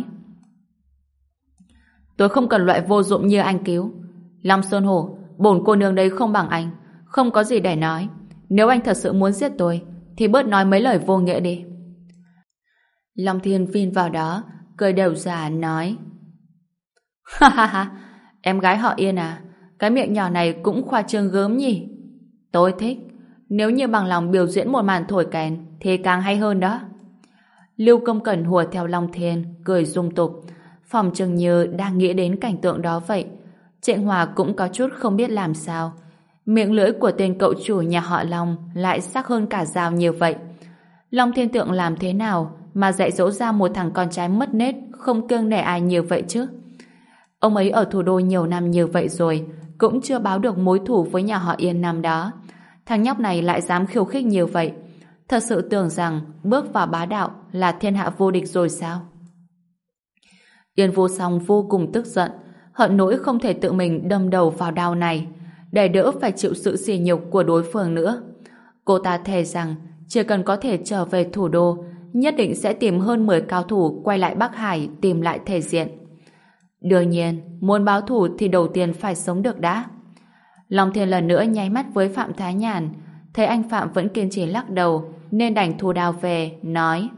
Tôi không cần loại vô dụng như anh cứu. Long Sơn Hổ, bổn cô nương đấy không bằng anh, không có gì để nói. Nếu anh thật sự muốn giết tôi, thì bớt nói mấy lời vô nghĩa đi. Long Thiên vin vào đó, cười đều già nói: Ha ha ha, em gái họ Yên à, cái miệng nhỏ này cũng khoa trương gớm nhỉ. Tôi thích. Nếu như bằng lòng biểu diễn một màn thổi kèn thì càng hay hơn đó. Lưu Công Cẩn hùa theo Long Thiên, cười rung tục, phòng chừng như đang nghĩ đến cảnh tượng đó vậy. Trịnh Hòa cũng có chút không biết làm sao. Miệng lưỡi của tên cậu chủ nhà họ Long lại sắc hơn cả dao như vậy. Long Thiên Tượng làm thế nào mà dạy dỗ ra một thằng con trai mất nết, không kiêng nể ai như vậy chứ? Ông ấy ở thủ đô nhiều năm như vậy rồi, cũng chưa báo được mối thù với nhà họ Yên năm đó. Thằng nhóc này lại dám khiêu khích như vậy. Thật sự tưởng rằng bước vào bá đạo là thiên hạ vô địch rồi sao? Yên Vô Song vô cùng tức giận, hận nỗi không thể tự mình đâm đầu vào đao này, để đỡ phải chịu sự sỉ nhục của đối phương nữa. Cô ta thề rằng chỉ cần có thể trở về thủ đô, nhất định sẽ tìm hơn mười cao thủ quay lại Bắc Hải tìm lại thể diện. Đương nhiên, muốn báo thù thì đầu tiên phải sống được đã. Long Thiên lần nữa nháy mắt với Phạm Thái Nhàn, thấy anh Phạm vẫn kiên trì lắc đầu, nên đành thu đao về, nói: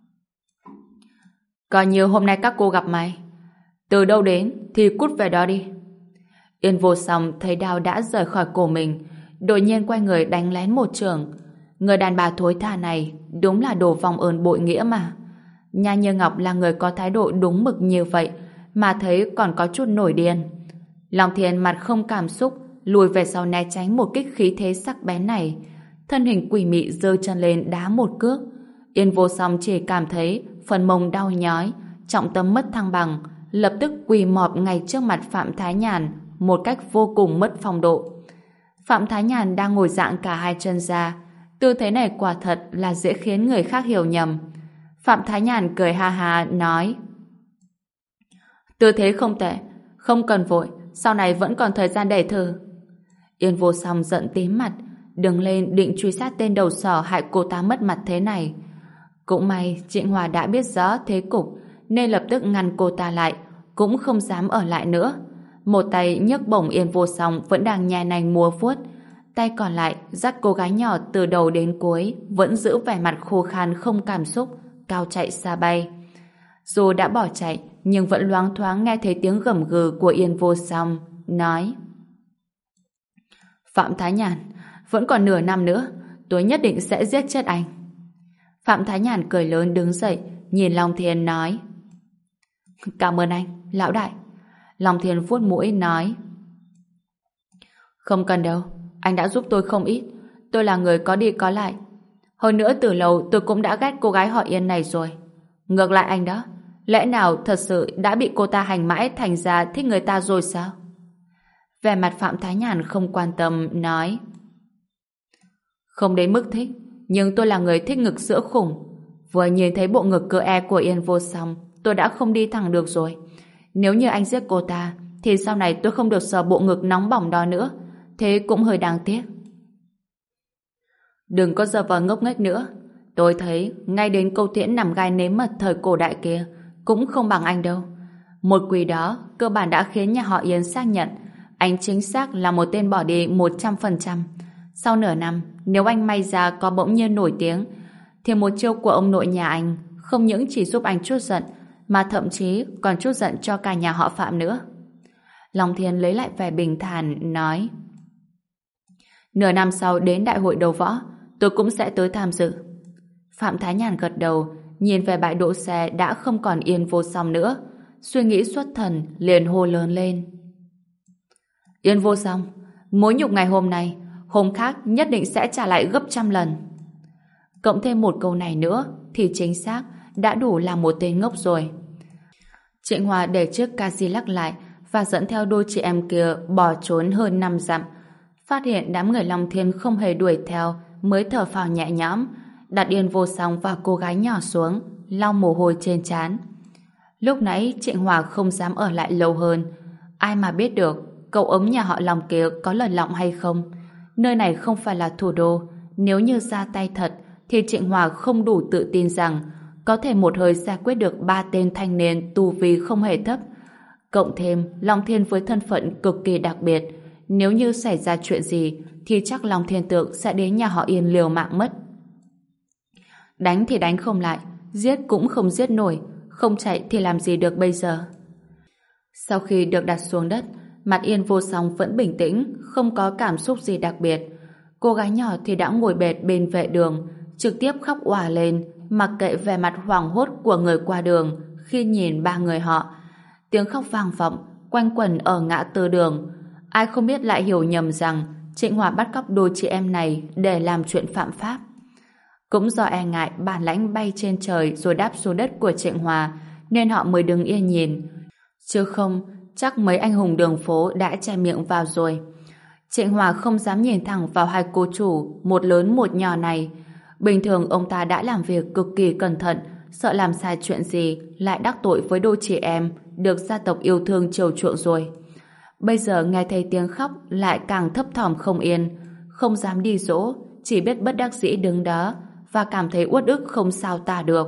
Coi như hôm nay các cô gặp mày. Từ đâu đến thì cút về đó đi. Yên Vô Song thấy đao đã rời khỏi cổ mình, đột nhiên quay người đánh lén một chưởng. Người đàn bà thối tha này đúng là đồ vong ơn bội nghĩa mà. Nha Như Ngọc là người có thái độ đúng mực như vậy mà thấy còn có chút nổi điên. Long Thiên mặt không cảm xúc, lùi về sau né tránh một kích khí thế sắc bén này. Thân hình quỷ mị giơ chân lên đá một cước. Yên Vô Song chỉ cảm thấy phần mông đau nhói, trọng tâm mất thăng bằng, lập tức quỳ mọp ngay trước mặt Phạm Thái Nhàn một cách vô cùng mất phong độ. Phạm Thái Nhàn đang ngồi dạng cả hai chân ra, tư thế này quả thật là dễ khiến người khác hiểu nhầm. Phạm Thái Nhàn cười ha ha nói: Tư thế không tệ, không cần vội, sau này vẫn còn thời gian để thử. Yên Vô Song giận tím mặt, đứng lên định truy sát tên đầu sỏ hại cô ta mất mặt thế này. Cũng may Trịnh Hòa đã biết rõ thế cục nên lập tức ngăn cô ta lại, cũng không dám ở lại nữa. Một tay nhấc bổng Yên Vô Song vẫn đang nhai nành múa vuốt, tay còn lại dắt cô gái nhỏ từ đầu đến cuối vẫn giữ vẻ mặt khô khan không cảm xúc, cao chạy xa bay. Dù đã bỏ chạy, nhưng vẫn loáng thoáng nghe thấy tiếng gầm gừ của Yên Vô Song, nói: Phạm Thái Nhàn, vẫn còn nửa năm nữa, tôi nhất định sẽ giết chết anh. Phạm Thái Nhàn cười lớn đứng dậy, nhìn Long Thiên nói: Cảm ơn anh, lão đại. Long Thiên vuốt mũi nói: Không cần đâu, anh đã giúp tôi không ít. Tôi là người có đi có lại. Hơn nữa từ lâu tôi cũng đã ghét cô gái họ Yên này rồi. Ngược lại anh đó, lẽ nào thật sự đã bị cô ta hành mãi thành ra thích người ta rồi sao? Vẻ mặt Phạm Thái Nhàn không quan tâm nói: Không đến mức thích, nhưng tôi là người thích ngực sữa khủng. Vừa nhìn thấy bộ ngực cơ e của Yên Vô Song, tôi đã không đi thẳng được rồi. Nếu như anh giết cô ta, thì sau này tôi không được sờ bộ ngực nóng bỏng đó nữa. Thế cũng hơi đáng tiếc. Đừng có giờ vờ ngốc nghếch nữa. Tôi thấy ngay đến câu tiễn nằm gai nếm mật thời cổ đại kia cũng không bằng anh đâu. Một quỷ đó cơ bản đã khiến nhà họ Yên xác nhận anh chính xác là một tên bỏ đi một trăm phần trăm. Sau nửa năm, nếu anh may ra có bỗng nhiên nổi tiếng, thì một chiêu của ông nội nhà anh không những chỉ giúp anh trút giận, mà thậm chí còn trút giận cho cả nhà họ Phạm nữa. Long Thiên lấy lại vẻ bình thản nói: Nửa năm sau đến đại hội đấu võ, tôi cũng sẽ tới tham dự. Phạm Thái Nhàn gật đầu, nhìn về bãi đỗ xe đã không còn Yên Vô Song nữa, suy nghĩ xuất thần liền hô lớn lên: Yên Vô Song, mối nhục ngày hôm nay, hôm khác nhất định sẽ trả lại gấp trăm lần. Cộng thêm một câu này nữa thì chính xác đã đủ làm một tên ngốc rồi. Trịnh Hòa để chiếc Cadillac lại và dẫn theo đôi chị em kia bỏ trốn hơn năm dặm. Phát hiện đám người Long Thiên không hề đuổi theo, mới thở phào nhẹ nhõm, đặt Yên Vô Song và cô gái nhỏ xuống, lau mồ hôi trên trán. Lúc nãy Trịnh Hòa không dám ở lại lâu hơn. Ai mà biết được cậu ấm nhà họ Long kia có lật lọng hay không. Nơi này không phải là thủ đô, nếu như ra tay thật thì Trịnh Hòa không đủ tự tin rằng có thể một hơi giải quyết được ba tên thanh niên tu vi không hề thấp. Cộng thêm Long Thiên với thân phận cực kỳ đặc biệt, nếu như xảy ra chuyện gì thì chắc Long Thiên Tượng sẽ đến nhà họ Yên liều mạng mất. Đánh thì đánh không lại, giết cũng không giết nổi, không chạy thì làm gì được bây giờ. Sau khi được đặt xuống đất, mặt Yên Vô Song vẫn bình tĩnh, không có cảm xúc gì đặc biệt. Cô gái nhỏ thì đã ngồi bệt bên vệ đường, trực tiếp khóc òa lên, mặc kệ vẻ mặt hoảng hốt của người qua đường khi nhìn ba người họ. Tiếng khóc vang vọng, quanh quẩn ở ngã tư đường. Ai không biết lại hiểu nhầm rằng Trịnh Hòa bắt cóc đôi chị em này để làm chuyện phạm pháp. Cũng do e ngại bản lãnh bay trên trời rồi đáp xuống đất của Trịnh Hòa, nên họ mới đứng yên nhìn. Chứ không, chắc mấy anh hùng đường phố đã che miệng vào rồi. Trịnh Hòa không dám nhìn thẳng vào hai cô chủ, một lớn một nhỏ này. Bình thường ông ta đã làm việc cực kỳ cẩn thận, sợ làm sai chuyện gì lại đắc tội với đôi chị em được gia tộc yêu thương chiều chuộng rồi. Bây giờ nghe thấy tiếng khóc lại càng thấp thỏm không yên, không dám đi dỗ, chỉ biết bất đắc dĩ đứng đó và cảm thấy uất ức không sao tả được.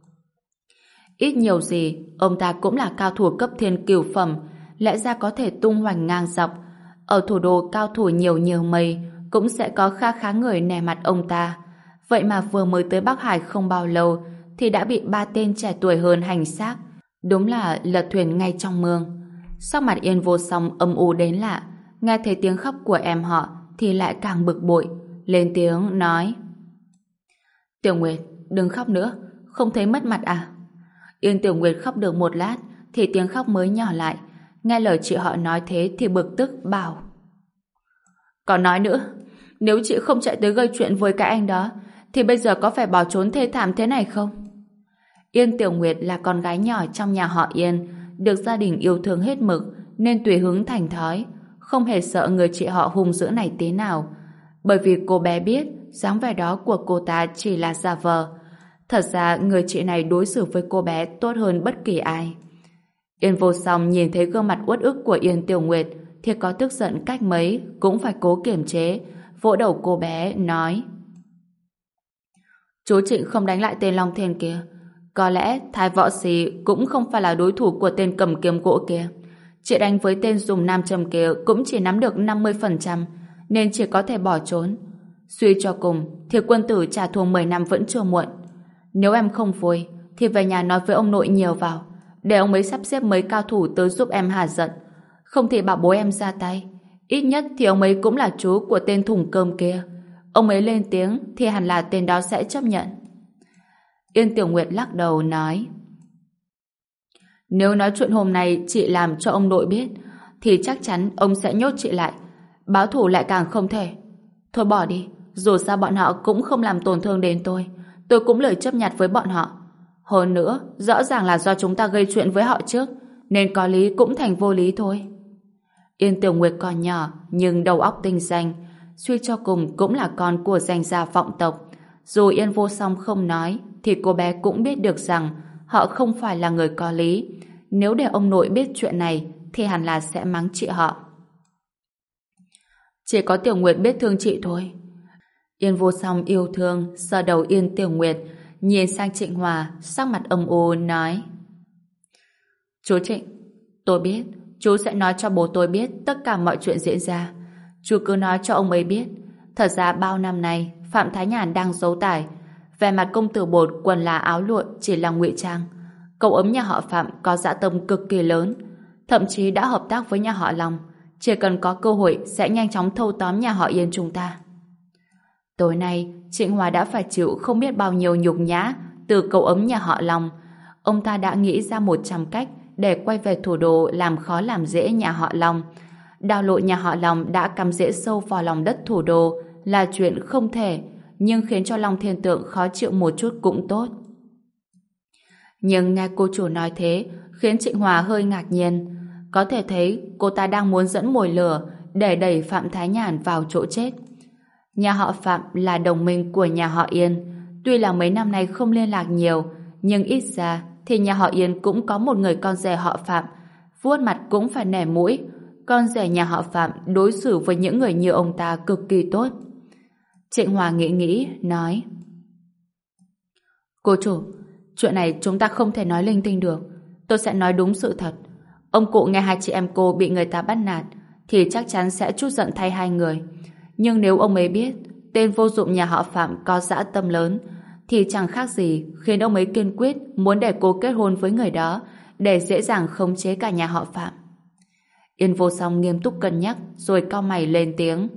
Ít nhiều gì, ông ta cũng là cao thủ cấp thiên cửu phẩm, lẽ ra có thể tung hoành ngang dọc. Ở thủ đô cao thủ nhiều nhiều mây, cũng sẽ có kha khá người nể mặt ông ta. Vậy mà vừa mới tới Bắc Hải không bao lâu thì đã bị ba tên trẻ tuổi hơn hành xác. Đúng là lật thuyền ngay trong mương. Sắc mặt Yên Vô Song âm u đến lạ, nghe thấy tiếng khóc của em họ thì lại càng bực bội, lên tiếng nói: Tiểu Nguyệt, đừng khóc nữa, không thấy mất mặt à? Yên Tiểu Nguyệt khóc được một lát thì tiếng khóc mới nhỏ lại. Nghe lời chị họ nói thế thì bực tức bảo: Còn nói nữa, nếu chị không chạy tới gây chuyện với cái anh đó thì bây giờ có phải bỏ trốn thê thảm thế này không? Yên Tiểu Nguyệt là con gái nhỏ trong nhà họ Yên, được gia đình yêu thương hết mực nên tùy hứng thành thói, không hề sợ người chị họ hung dữ này tí nào. Bởi vì cô bé biết dáng vẻ đó của cô ta chỉ là giả vờ. Thật ra người chị này đối xử với cô bé tốt hơn bất kỳ ai. Yên Vô Song nhìn thấy gương mặt uất ức của Yên Tiểu Nguyệt thì có tức giận cách mấy cũng phải cố kiềm chế, vỗ đầu cô bé nói: Chú Trịnh không đánh lại tên Long Thiên kia. Có lẽ Thái Võ Sĩ cũng không phải là đối thủ của tên cầm kiếm gỗ kia. Chị đánh với tên dùng nam châm kia cũng chỉ nắm được năm mươi phần trăm, nên chỉ có thể bỏ trốn. Suy cho cùng thì quân tử trả thù mười năm vẫn chưa muộn. Nếu em không vui, thì về nhà nói với ông nội nhiều vào, để ông ấy sắp xếp mấy cao thủ tới giúp em hả giận. Không thì bảo bố em ra tay. Ít nhất thì ông ấy cũng là chú của tên thùng cơm kia. Ông ấy lên tiếng thì hẳn là tên đó sẽ chấp nhận. Yên Tiểu Nguyệt lắc đầu nói: Nếu nói chuyện hôm nay chị làm cho ông nội biết thì chắc chắn ông sẽ nhốt chị lại. Báo thù lại càng không thể. Thôi bỏ đi, dù sao bọn họ cũng không làm tổn thương đến tôi. Tôi cũng lời chấp nhặt với bọn họ. Hơn nữa, rõ ràng là do chúng ta gây chuyện với họ trước, nên có lý cũng thành vô lý thôi. Yên Tiểu Nguyệt còn nhỏ nhưng đầu óc tinh danh, suy cho cùng cũng là con của danh gia vọng tộc. Dù Yên Vô Song không nói thì cô bé cũng biết được rằng họ không phải là người có lý. Nếu để ông nội biết chuyện này thì hẳn là sẽ mắng chị họ. Chỉ có Tiểu Nguyệt biết thương chị thôi. Yên Vô Song yêu thương sờ đầu Yên Tiểu Nguyệt, nhìn sang Trịnh Hòa, sắc mặt âm u nói: Chú Trịnh, tôi biết chú sẽ nói cho bố tôi biết tất cả mọi chuyện diễn ra. Chú cứ nói cho ông ấy biết, thật ra bao năm nay Phạm Thái Nhàn đang giấu tài. Về mặt công tử bột, quần là áo lụa chỉ là ngụy trang. Cậu ấm nhà họ Phạm có dã tâm cực kỳ lớn, thậm chí đã hợp tác với nhà họ Long. Chỉ cần có cơ hội sẽ nhanh chóng thâu tóm nhà họ Yên chúng ta. Tối nay Trịnh Hòa đã phải chịu không biết bao nhiêu nhục nhã từ cậu ấm nhà họ Long. Ông ta đã nghĩ ra một trăm cách để quay về thủ đô làm khó làm dễ nhà họ Long. Đào lộ nhà họ Long đã cắm rễ sâu vào lòng đất thủ đô là chuyện không thể, nhưng khiến cho Long Thiên Tượng khó chịu một chút cũng tốt. Nhưng nghe cô chủ nói thế khiến Trịnh Hòa hơi ngạc nhiên. Có thể thấy cô ta đang muốn dẫn mồi lửa để đẩy Phạm Thái Nhàn vào chỗ chết. Nhà họ Phạm là đồng minh của nhà họ Yên. Tuy là mấy năm nay không liên lạc nhiều, nhưng ít ra thì nhà họ Yên cũng có một người con rể họ Phạm. Vuốt mặt cũng phải nể mũi. Con rể nhà họ Phạm đối xử với những người như ông ta cực kỳ tốt. Trịnh Hòa nghĩ nghĩ, nói: Cô chủ, chuyện này chúng ta không thể nói linh tinh được. Tôi sẽ nói đúng sự thật. Ông cụ nghe hai chị em cô bị người ta bắt nạt thì chắc chắn sẽ trút giận thay hai người. Nhưng nếu ông ấy biết tên vô dụng nhà họ Phạm có dã tâm lớn thì chẳng khác gì khiến ông ấy kiên quyết muốn để cô kết hôn với người đó để dễ dàng khống chế cả nhà họ Phạm. Yên Vô Song nghiêm túc cân nhắc rồi cau mày lên tiếng: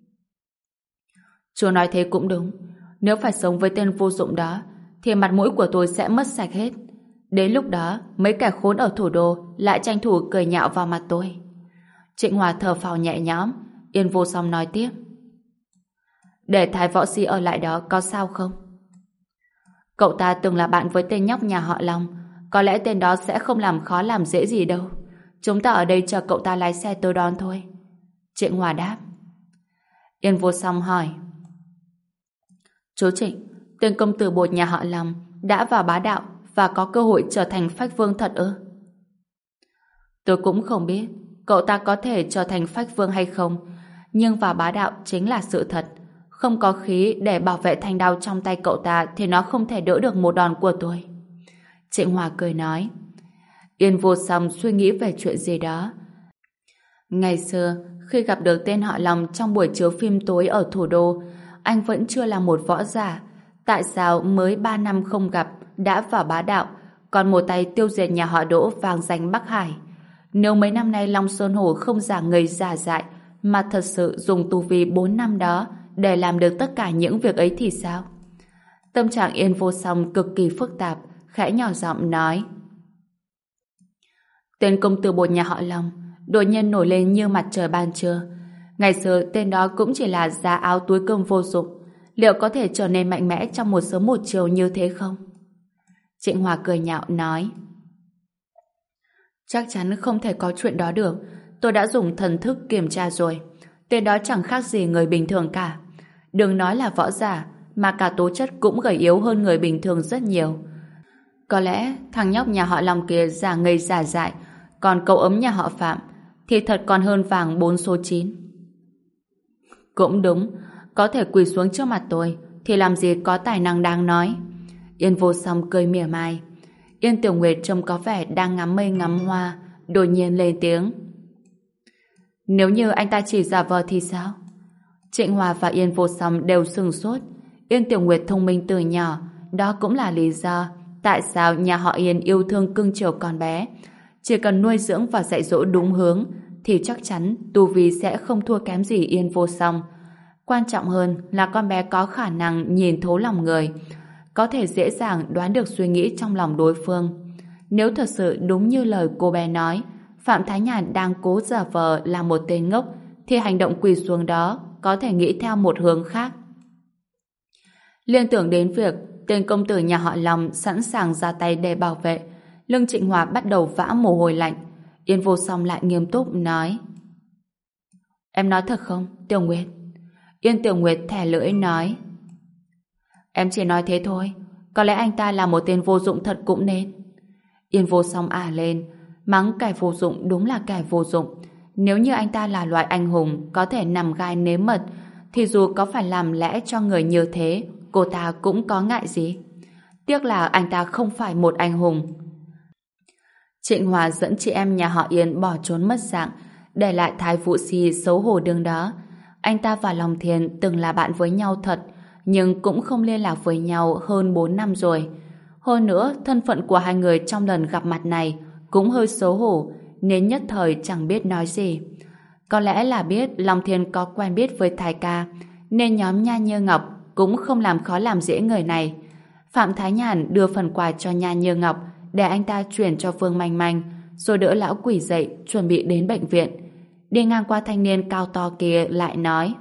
Chú nói thế cũng đúng. Nếu phải sống với tên vô dụng đó thì mặt mũi của tôi sẽ mất sạch hết. Đến lúc đó mấy kẻ khốn ở thủ đô lại tranh thủ cười nhạo vào mặt tôi. Trịnh Hòa thở phào nhẹ nhõm. Yên Vô Song nói tiếp: Để Thái Võ Si ở lại đó có sao không? Cậu ta từng là bạn với tên nhóc nhà họ Long. Có lẽ tên đó sẽ không làm khó làm dễ gì đâu. Chúng ta ở đây chờ cậu ta lái xe tới đón thôi. Trịnh Hòa đáp. Yên Vô Song hỏi: Chú Trịnh, tên công tử bột nhà họ Long đã vào bá đạo và có cơ hội trở thành phách vương thật ư? Tôi cũng không biết cậu ta có thể trở thành phách vương hay không, nhưng vào bá đạo chính là sự thật. Không có khí để bảo vệ thanh đao trong tay cậu ta thì nó không thể đỡ được một đòn của tôi. Trịnh Hòa cười nói. Yên Vô Song suy nghĩ về chuyện gì đó. Ngày xưa, khi gặp được tên họ Long trong buổi chiếu phim tối ở thủ đô, anh vẫn chưa là một võ giả. Tại sao mới ba năm không gặp đã vào bá đạo, còn một tay tiêu diệt nhà họ Đỗ vang danh Bắc Hải? Nếu mấy năm nay Long Sơn Hổ không giả ngây giả dại mà thật sự dùng tu vi bốn năm đó để làm được tất cả những việc ấy thì sao? Tâm trạng Yên Vô Song cực kỳ phức tạp, khẽ nhỏ giọng nói. Tên công tử bột nhà họ Long đột nhiên nổi lên như mặt trời ban trưa. Ngày xưa tên đó cũng chỉ là giá áo túi cơm vô dụng. Liệu có thể trở nên mạnh mẽ trong một sớm một chiều như thế không? Trịnh Hòa cười nhạo nói. Chắc chắn không thể có chuyện đó được. Tôi đã dùng thần thức kiểm tra rồi. Tên đó chẳng khác gì người bình thường cả. Đừng nói là võ giả, mà cả tố chất cũng gầy yếu hơn người bình thường rất nhiều. Có lẽ thằng nhóc nhà họ Long kia giả ngây giả dại, còn cậu ấm nhà họ Phạm thì thật còn hơn vàng bốn số chín. Cũng đúng, có thể quỳ xuống trước mặt tôi thì làm gì có tài năng đáng nói. Yên Vô Song cười mỉa mai. Yên Tiểu Nguyệt trông có vẻ đang ngắm mây ngắm hoa, đột nhiên lên tiếng. Nếu như anh ta chỉ giả vờ thì sao? Trịnh Hòa và Yên Vô Song đều sừng sốt. Yên Tiểu Nguyệt thông minh từ nhỏ, đó cũng là lý do tại sao nhà họ Yên yêu thương cưng chiều con bé. Chỉ cần nuôi dưỡng và dạy dỗ đúng hướng thì chắc chắn tu vi sẽ không thua kém gì Yên Vô Song. Quan trọng hơn là con bé có khả năng nhìn thấu lòng người, có thể dễ dàng đoán được suy nghĩ trong lòng đối phương. Nếu thật sự đúng như lời cô bé nói, Phạm Thái Nhàn đang cố giả vờ là một tên ngốc, thì hành động quỳ xuống đó có thể nghĩ theo một hướng khác. Liên tưởng đến việc tên công tử nhà họ Long sẵn sàng ra tay để bảo vệ, lưng Trịnh Hòa bắt đầu vã mồ hôi lạnh. Yên Vô Song lại nghiêm túc nói: Em nói thật không, Tiểu Nguyệt? Yên Tiểu Nguyệt thè lưỡi nói: Em chỉ nói thế thôi, có lẽ anh ta là một tên vô dụng thật cũng nên. Yên Vô Song ả lên, mắng kẻ vô dụng đúng là kẻ vô dụng. Nếu như anh ta là loại anh hùng có thể nằm gai nếm mật, thì dù có phải làm lẽ cho người như thế, cô ta cũng có ngại gì. Tiếc là anh ta không phải một anh hùng. Trịnh Hòa dẫn chị em nhà họ Yên bỏ trốn mất dạng, để lại Thái Vũ Si xấu hổ đứng đó. Anh ta và Long Thiên từng là bạn với nhau thật, nhưng cũng không liên lạc với nhau hơn bốn năm rồi. Hơn nữa, thân phận của hai người trong lần gặp mặt này cũng hơi xấu hổ, nên nhất thời chẳng biết nói gì. Có lẽ là biết Long Thiên có quen biết với Thái ca, nên nhóm Nha Như Ngọc cũng không làm khó làm dễ người này. Phạm Thái Nhàn đưa phần quà cho Nha Như Ngọc để anh ta chuyển cho Vương Manh Manh, rồi đỡ lão quỷ dậy chuẩn bị đến bệnh viện. Đi ngang qua thanh niên cao to kia lại nói: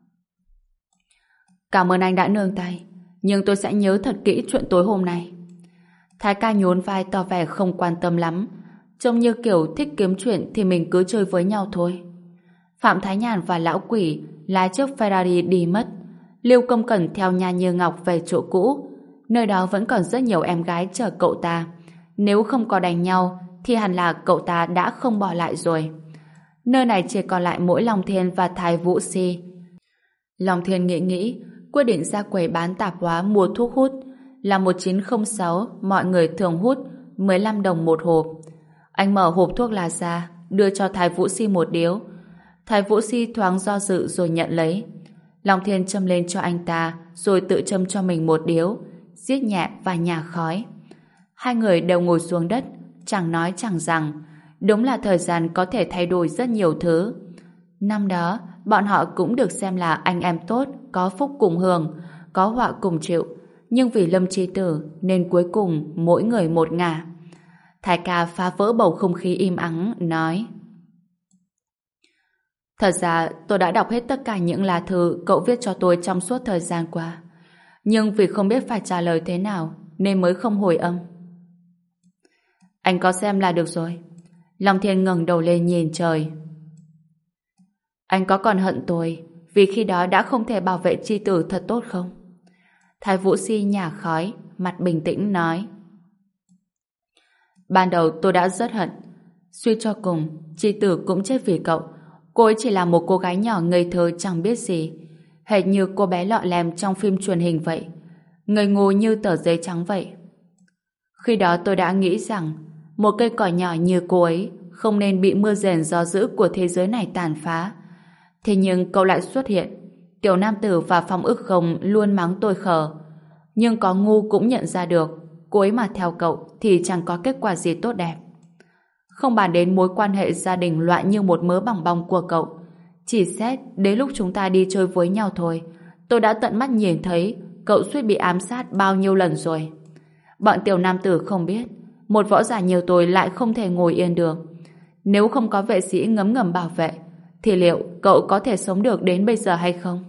Cảm ơn anh đã nương tay, nhưng tôi sẽ nhớ thật kỹ chuyện tối hôm nay. Thái ca nhún vai tỏ vẻ không quan tâm lắm, trông như kiểu thích kiếm chuyện thì mình cứ chơi với nhau thôi. Phạm Thái Nhàn và lão quỷ lái chiếc Ferrari đi mất. Lưu Công Cẩn theo Nha Như Ngọc về chỗ cũ. Nơi đó vẫn còn rất nhiều em gái chờ cậu ta. Nếu không có đánh nhau thì hẳn là cậu ta đã không bỏ lại rồi. Nơi này chỉ còn lại mỗi Long Thiên và Thái Vũ Si. Long Thiên nghĩ nghĩ, quyết định ra quầy bán tạp hóa mua thuốc hút. Là một chín không sáu, mọi người thường hút mười lăm đồng một hộp. Anh mở hộp thuốc lá ra, đưa cho Thái Vũ Si một điếu. Thái Vũ Si thoáng do dự rồi nhận lấy. Long Thiên châm lên cho anh ta, rồi tự châm cho mình một điếu, giết nhẹ và nhả khói. Hai người đều ngồi xuống đất, chẳng nói chẳng rằng. Đúng là thời gian có thể thay đổi rất nhiều thứ. Năm đó, bọn họ cũng được xem là anh em tốt, có phúc cùng hưởng, có họa cùng chịu. Nhưng vì Lâm Chi Tử nên cuối cùng mỗi người một ngả. Thái ca phá vỡ bầu không khí im ắng, nói: Thật ra tôi đã đọc hết tất cả những lá thư cậu viết cho tôi trong suốt thời gian qua. Nhưng vì không biết phải trả lời thế nào nên mới không hồi âm. Anh có xem là được rồi. Long Thiên ngẩng đầu lên nhìn trời. Anh có còn hận tôi vì khi đó đã không thể bảo vệ Chi Tử thật tốt không? Thái Vũ Si nhả khói, mặt bình tĩnh nói: Ban đầu tôi đã rất hận. Suy cho cùng, Chi Tử cũng chết vì cậu. Cô ấy chỉ là một cô gái nhỏ ngây thơ chẳng biết gì, hệt như cô bé lọ lem trong phim truyền hình vậy, ngây ngô như tờ giấy trắng vậy. Khi đó tôi đã nghĩ rằng một cây cỏ nhỏ như cô ấy không nên bị mưa rền gió dữ của thế giới này tàn phá. Thế nhưng cậu lại xuất hiện. Tiểu Nam Tử và Phong Ức Không luôn mắng tôi khờ, nhưng có ngu cũng nhận ra được cô ấy mà theo cậu thì chẳng có kết quả gì tốt đẹp. Không bàn đến mối quan hệ gia đình loại như một mớ bòng bong của cậu, chỉ xét đến lúc chúng ta đi chơi với nhau thôi, tôi đã tận mắt nhìn thấy cậu suýt bị ám sát bao nhiêu lần rồi. Bọn Tiểu Nam Tử không biết một võ giả như tôi lại không thể ngồi yên được. Nếu không có vệ sĩ ngấm ngầm bảo vệ thì liệu cậu có thể sống được đến bây giờ hay không?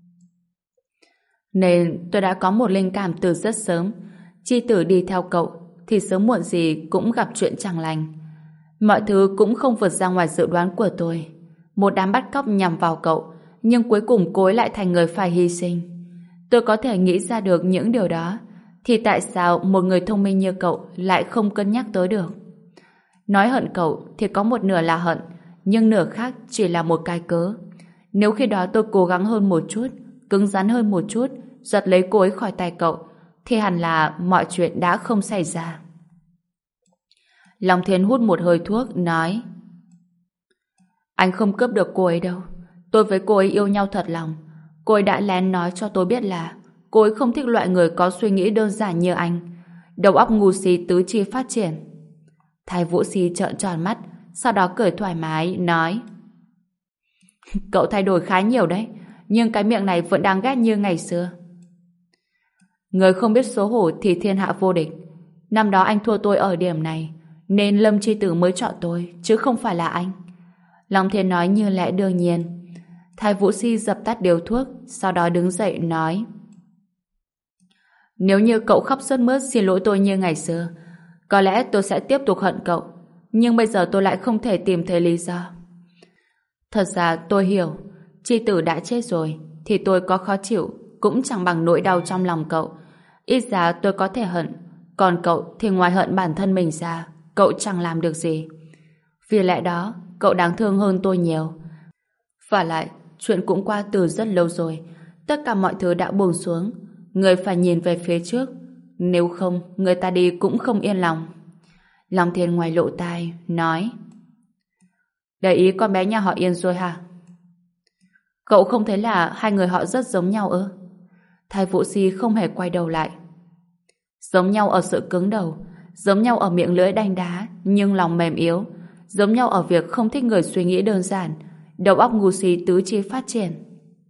Nên tôi đã có một linh cảm từ rất sớm. Chi Tử đi theo cậu thì sớm muộn gì cũng gặp chuyện chẳng lành. Mọi thứ cũng không vượt ra ngoài dự đoán của tôi. Một đám bắt cóc nhằm vào cậu, nhưng cuối cùng cô ấy lại thành người phải hy sinh. Tôi có thể nghĩ ra được những điều đó, thì tại sao một người thông minh như cậu lại không cân nhắc tới được? Nói hận cậu thì có một nửa là hận, nhưng nửa khác chỉ là một cái cớ. Nếu khi đó tôi cố gắng hơn một chút, cứng rắn hơn một chút, giật lấy cô ấy khỏi tay cậu, thì hẳn là mọi chuyện đã không xảy ra. Long Thiên hút một hơi thuốc, nói: Anh không cướp được cô ấy đâu. Tôi với cô ấy yêu nhau thật lòng. Cô ấy đã lén nói cho tôi biết là cô ấy không thích loại người có suy nghĩ đơn giản như anh. đầu óc ngu si tứ chi phát triển. Thái Vũ Si trợn tròn mắt, sau đó cười thoải mái, nói: Cậu thay đổi khá nhiều đấy, nhưng cái miệng này vẫn đang ghét như ngày xưa. Người không biết xấu hổ thì thiên hạ vô địch. Năm đó anh thua tôi ở điểm này, nên Lâm Chi Tử mới chọn tôi, chứ không phải là anh. Long Thiên nói như lẽ đương nhiên. Thái Vũ Si dập tắt điếu thuốc, sau đó đứng dậy nói: Nếu như cậu khóc sướt mướt xin lỗi tôi như ngày xưa, có lẽ tôi sẽ tiếp tục hận cậu, nhưng bây giờ tôi lại không thể tìm thấy lý do. Thật ra tôi hiểu, Chi Tử đã chết rồi, thì tôi có khó chịu cũng chẳng bằng nỗi đau trong lòng cậu. Ít ra tôi có thể hận, còn cậu thì ngoài hận bản thân mình ra, cậu chẳng làm được gì. Vì lẽ đó, cậu đáng thương hơn tôi nhiều. Và lại, chuyện cũng qua từ rất lâu rồi, tất cả mọi thứ đã buông xuống, người phải nhìn về phía trước, nếu không, người ta đi cũng không yên lòng. Long Thiên ngoài lộ tai, nói: Để ý con bé nhà họ Yên rồi hả? Cậu không thấy là hai người họ rất giống nhau ư? Thái Vũ Si không hề quay đầu lại. Giống nhau ở sự cứng đầu, giống nhau ở miệng lưỡi đanh đá nhưng lòng mềm yếu, giống nhau ở việc không thích người suy nghĩ đơn giản, đầu óc ngu si tứ chi phát triển.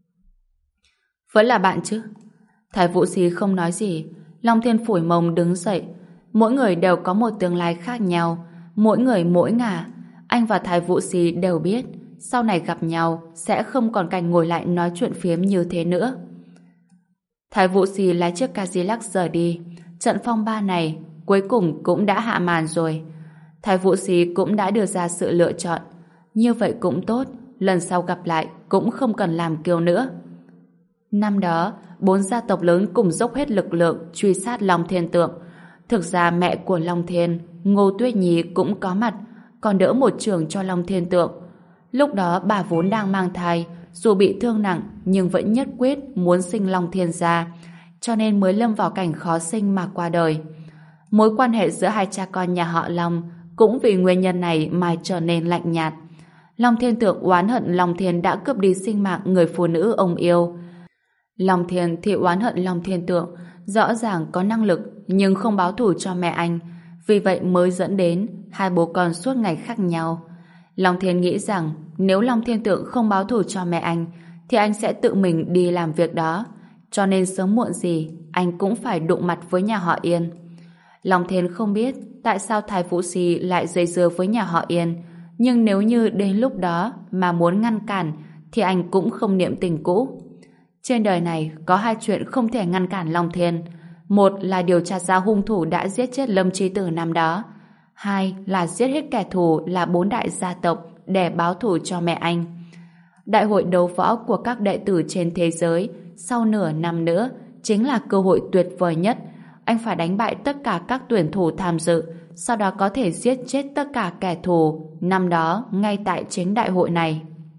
Vẫn là bạn chứ? Thái Vũ Si không nói gì. Long Thiên phủi mông đứng dậy. Mỗi người đều có một tương lai khác nhau, mỗi người mỗi ngả. Anh và Thái Vũ Si đều biết sau này gặp nhau sẽ không còn cảnh ngồi lại nói chuyện phiếm như thế nữa. Thái Vũ Si lái chiếc Cadillac rời đi. Trận phong ba này cuối cùng cũng đã hạ màn rồi. Thái Vũ Si cũng đã đưa ra sự lựa chọn. Như vậy cũng tốt, lần sau gặp lại cũng không cần làm kiêu nữa. Năm đó, bốn gia tộc lớn cùng dốc hết lực lượng truy sát Long Thiên Tượng. Thực ra mẹ của Long Thiên, Ngô Tuyết Nhi cũng có mặt, còn đỡ một trường cho Long Thiên Tượng. Lúc đó bà vốn đang mang thai, dù bị thương nặng nhưng vẫn nhất quyết muốn sinh Long Thiên ra, cho nên mới lâm vào cảnh khó sinh mà qua đời. Mối quan hệ giữa hai cha con nhà họ Long cũng vì nguyên nhân này mà trở nên lạnh nhạt. Long Thiên Tượng oán hận Long Thiên đã cướp đi sinh mạng người phụ nữ ông yêu. Long Thiên thì oán hận Long Thiên Tượng rõ ràng có năng lực nhưng không báo thù cho mẹ anh, vì vậy mới dẫn đến hai bố con suốt ngày khác nhau. Long Thiên nghĩ rằng nếu Long Thiên Tượng không báo thù cho mẹ anh thì anh sẽ tự mình đi làm việc đó, cho nên sớm muộn gì anh cũng phải đụng mặt với nhà họ Yên. Long Thiên không biết tại sao Thái Vũ Si lại dây dưa với nhà họ Yên, nhưng nếu như đến lúc đó mà muốn ngăn cản thì anh cũng không niệm tình cũ. Trên đời này có hai chuyện không thể ngăn cản Long Thiên. Một là điều tra ra hung thủ đã giết chết Lâm Chi Tử năm đó. Hai là giết hết kẻ thù là bốn đại gia tộc để báo thù cho mẹ anh. Đại hội đấu võ của các đệ tử trên thế giới sau nửa năm nữa chính là cơ hội tuyệt vời nhất. Anh phải đánh bại tất cả các tuyển thủ tham dự, sau đó có thể giết chết tất cả kẻ thù năm đó ngay tại chính đại hội này.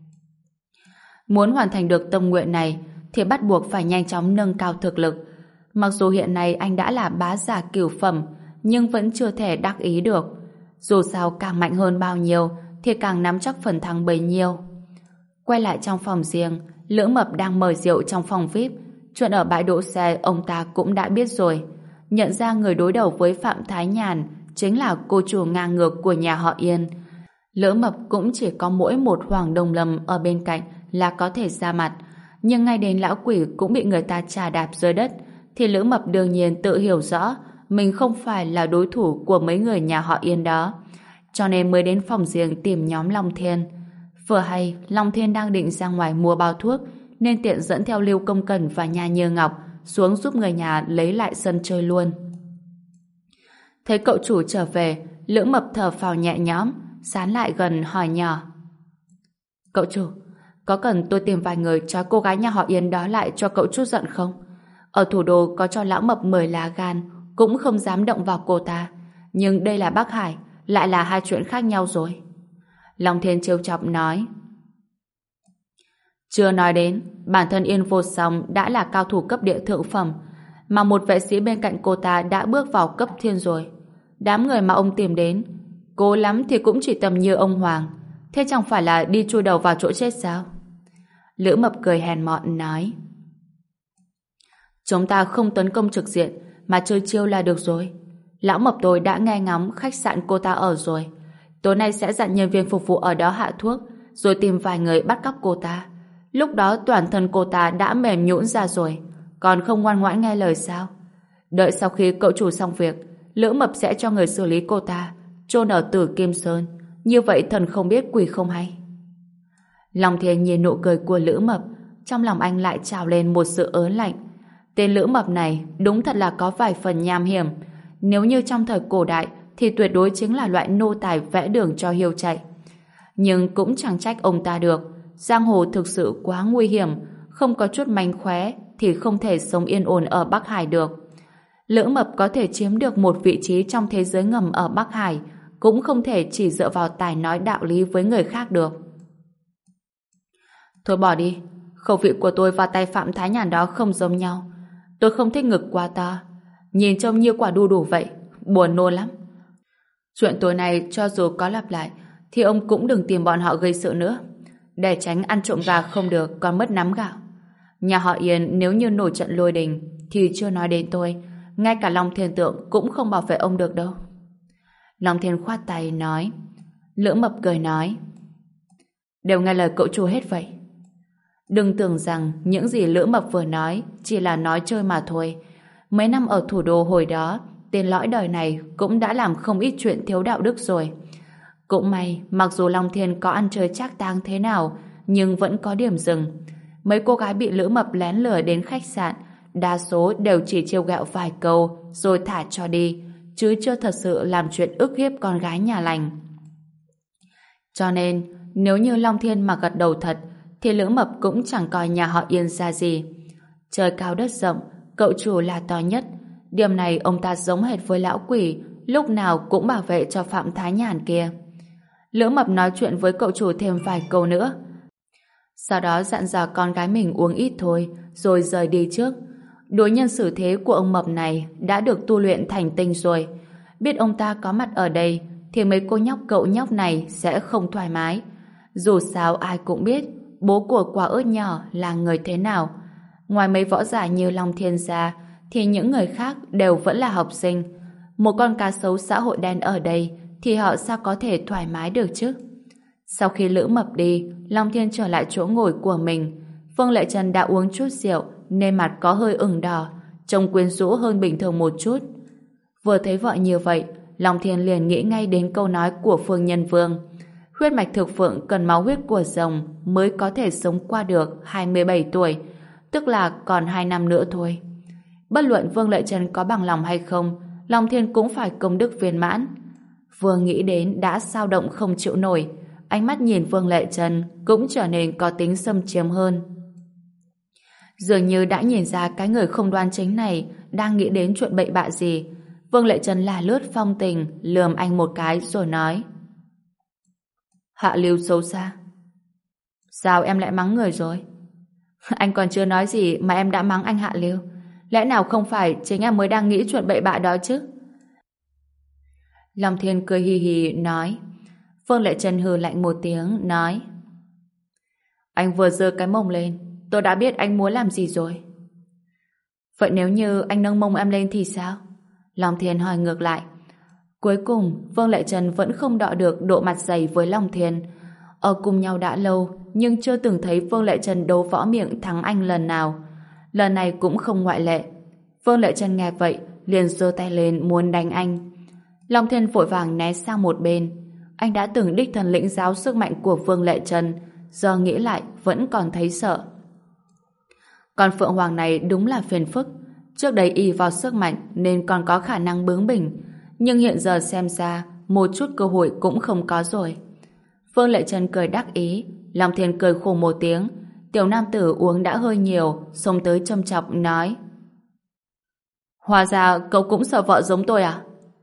Muốn hoàn thành được tâm nguyện này thì bắt buộc phải nhanh chóng nâng cao thực lực. Mặc dù hiện nay anh đã là bá giả cửu phẩm, nhưng vẫn chưa thể đắc ý được. Dù sao càng mạnh hơn bao nhiêu thì càng nắm chắc phần thắng bấy nhiêu. Quay lại trong phòng riêng, Lữ Mập đang mời rượu trong phòng vi ai pi. Chuyện ở bãi đỗ xe ông ta cũng đã biết rồi. Nhận ra người đối đầu với Phạm Thái Nhàn chính là cô chủ ngang ngược của nhà họ Yên. Lữ Mập cũng chỉ có mỗi một Hoàng Đông Lâm ở bên cạnh là có thể ra mặt, nhưng ngay đến lão quỷ cũng bị người ta chà đạp dưới đất, thì Lữ Mập đương nhiên tự hiểu rõ mình không phải là đối thủ của mấy người nhà họ Yên đó, cho nên mới đến phòng riêng tìm nhóm Long Thiên. Vừa hay Long Thiên đang định ra ngoài mua bao thuốc, nên tiện dẫn theo Lưu Công Cẩn và Nha Như Ngọc xuống giúp người nhà lấy lại sân chơi luôn. Thấy cậu chủ trở về, Lữ Mập thở phào nhẹ nhõm, sán lại gần hỏi nhỏ: Cậu chủ, có cần tôi tìm vài người cho cô gái nhà họ Yên đó lại cho cậu chút giận không? Ở thủ đô có cho lão Mập mười lá gan cũng không dám động vào cô ta, nhưng đây là Bắc Hải, lại là hai chuyện khác nhau rồi. Long Thiên trêu chọc nói: Chưa nói đến, bản thân Yên Vô Song đã là cao thủ cấp địa thượng phẩm, mà một vệ sĩ bên cạnh cô ta đã bước vào cấp thiên rồi. Đám người mà ông tìm đến, cố lắm thì cũng chỉ tầm như ông Hoàng, thế chẳng phải là đi chui đầu vào chỗ chết sao? Lữ Mập cười hèn mọn nói: Chúng ta không tấn công trực diện mà chơi chiêu là được rồi. Lão mập tôi đã nghe ngóng khách sạn cô ta ở rồi. Tối nay sẽ dặn nhân viên phục vụ ở đó hạ thuốc, rồi tìm vài người bắt cóc cô ta. Lúc đó toàn thân cô ta đã mềm nhũn ra rồi, còn không ngoan ngoãn nghe lời sao? Đợi sau khi cậu chủ xong việc, Lữ Mập sẽ cho người xử lý cô ta, chôn ở Tử Kim Sơn. Như vậy thần không biết quỷ không hay. Long Thiên nhìn nụ cười của Lữ Mập, trong lòng anh lại trào lên một sự ớn lạnh. Tên Lữ Mập này đúng thật là có vài phần nham hiểm. Nếu như trong thời cổ đại thì tuyệt đối chính là loại nô tài vẽ đường cho hiêu chạy. Nhưng cũng chẳng trách ông ta được. Giang hồ thực sự quá nguy hiểm, không có chút mánh khóe thì không thể sống yên ổn ở Bắc Hải được. Lữ Mập có thể chiếm được một vị trí trong thế giới ngầm ở Bắc Hải, cũng không thể chỉ dựa vào tài nói đạo lý với người khác được. Thôi bỏ đi, khẩu vị của tôi và tay Phạm Thái Nhàn đó không giống nhau. Tôi không thích ngực quá to, nhìn trông như quả đu đủ vậy, buồn nôn lắm. Chuyện tối nay cho dù có lặp lại thì ông cũng đừng tìm bọn họ gây sự nữa, để tránh ăn trộm gà không được còn mất nắm gạo. Nhà họ Yên nếu như nổi trận lôi đình thì chưa nói đến tôi, ngay cả Long Thiên Tượng cũng không bảo vệ ông được đâu. Long Thiên khoát tay nói. Lữ Mập cười nói, đều nghe lời cậu chủ hết vậy. Đừng tưởng rằng những gì Lữ Mập vừa nói chỉ là nói chơi mà thôi. Mấy năm ở thủ đô hồi đó, tên lõi đời này cũng đã làm không ít chuyện thiếu đạo đức rồi. Cũng may, mặc dù Long Thiên có ăn chơi trác táng thế nào, nhưng vẫn có điểm dừng. Mấy cô gái bị Lữ Mập lén lừa đến khách sạn, đa số đều chỉ trêu ghẹo vài câu rồi thả cho đi, chứ chưa thật sự làm chuyện ức hiếp con gái nhà lành. Cho nên, nếu như Long Thiên mà gật đầu thật, thì Lữ Mập cũng chẳng coi nhà họ Yên ra gì. Trời cao đất rộng, cậu chủ là to nhất. Điểm này ông ta giống hệt với lão quỷ, lúc nào cũng bảo vệ cho Phạm Thái Nhàn kia. Lữ Mập nói chuyện với cậu chủ thêm vài câu nữa. Sau đó dặn dò con gái mình uống ít thôi, rồi rời đi trước. Đối nhân xử thế của ông Mập này đã được tu luyện thành tinh rồi. Biết ông ta có mặt ở đây, thì mấy cô nhóc cậu nhóc này sẽ không thoải mái. Dù sao ai cũng biết bố của quả ớt nhỏ là người thế nào. Ngoài mấy võ giả như Long Thiên ra, thì những người khác đều vẫn là học sinh. Một con cá sấu xã hội đen ở đây thì họ sao có thể thoải mái được chứ? Sau khi Lữ Mập đi, Long Thiên trở lại chỗ ngồi của mình. Phương Lệ Trần đã uống chút rượu nên mặt có hơi ửng đỏ, trông quyến rũ hơn bình thường một chút. Vừa thấy vợ như vậy, Long Thiên liền nghĩ ngay đến câu nói của Phương Nhân Vương. Huyết mạch thực phượng cần máu huyết của rồng mới có thể sống qua được hai mươi bảy tuổi, tức là còn hai năm nữa thôi. Bất luận Vương Lệ Trần có bằng lòng hay không, Long Thiên cũng phải công đức viên mãn. Vừa nghĩ đến đã xao động không chịu nổi, ánh mắt nhìn Vương Lệ Trần cũng trở nên có tính xâm chiếm hơn. Dường như đã nhìn ra cái người không đoan chính này đang nghĩ đến chuyện bậy bạ gì. Vương Lệ Trần là lướt phong tình, lườm anh một cái rồi nói: Hạ Lưu xấu xa. Sao em lại mắng người rồi? Anh còn chưa nói gì mà em đã mắng anh Hạ Lưu. Lẽ nào không phải chính em mới đang nghĩ chuyện bậy bạ đó chứ? Long Thiên cười hì hì nói. Vương Lệ Trần hừ lạnh một tiếng nói: Anh vừa giơ cái mông lên, tôi đã biết anh muốn làm gì rồi. Vậy nếu như anh nâng mông em lên thì sao? Long Thiên hỏi ngược lại. Cuối cùng, Vương Lệ Trần vẫn không đọ được độ mặt dày với Long Thiên. Ở cùng nhau đã lâu, nhưng chưa từng thấy Vương Lệ Trần đấu võ miệng thắng anh lần nào. Lần này cũng không ngoại lệ. Vương Lệ Trần nghe vậy, liền giơ tay lên muốn đánh anh. Long Thiên vội vàng né sang một bên. Anh đã từng đích thân lĩnh giáo sức mạnh của Vương Lệ Trần, giờ nghĩ lại vẫn còn thấy sợ. Còn Phượng Hoàng này đúng là phiền phức. Trước đây y vào sức mạnh nên còn có khả năng bướng bỉnh, nhưng hiện giờ xem ra một chút cơ hội cũng không có rồi. Vương Lệ Trần cười đắc ý, Long Thiên cười khổ một tiếng. Tiểu nam tử uống đã hơi nhiều, xông tới châm chọc nói: Hóa ra cậu cũng sợ vợ giống tôi à?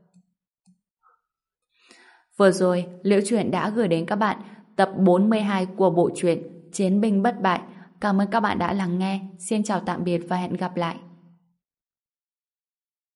Vừa rồi, Liễu Chuyện đã gửi đến các bạn tập bốn mươi hai của bộ truyện Chiến binh bất bại. Cảm ơn các bạn đã lắng nghe. Xin chào tạm biệt và hẹn gặp lại.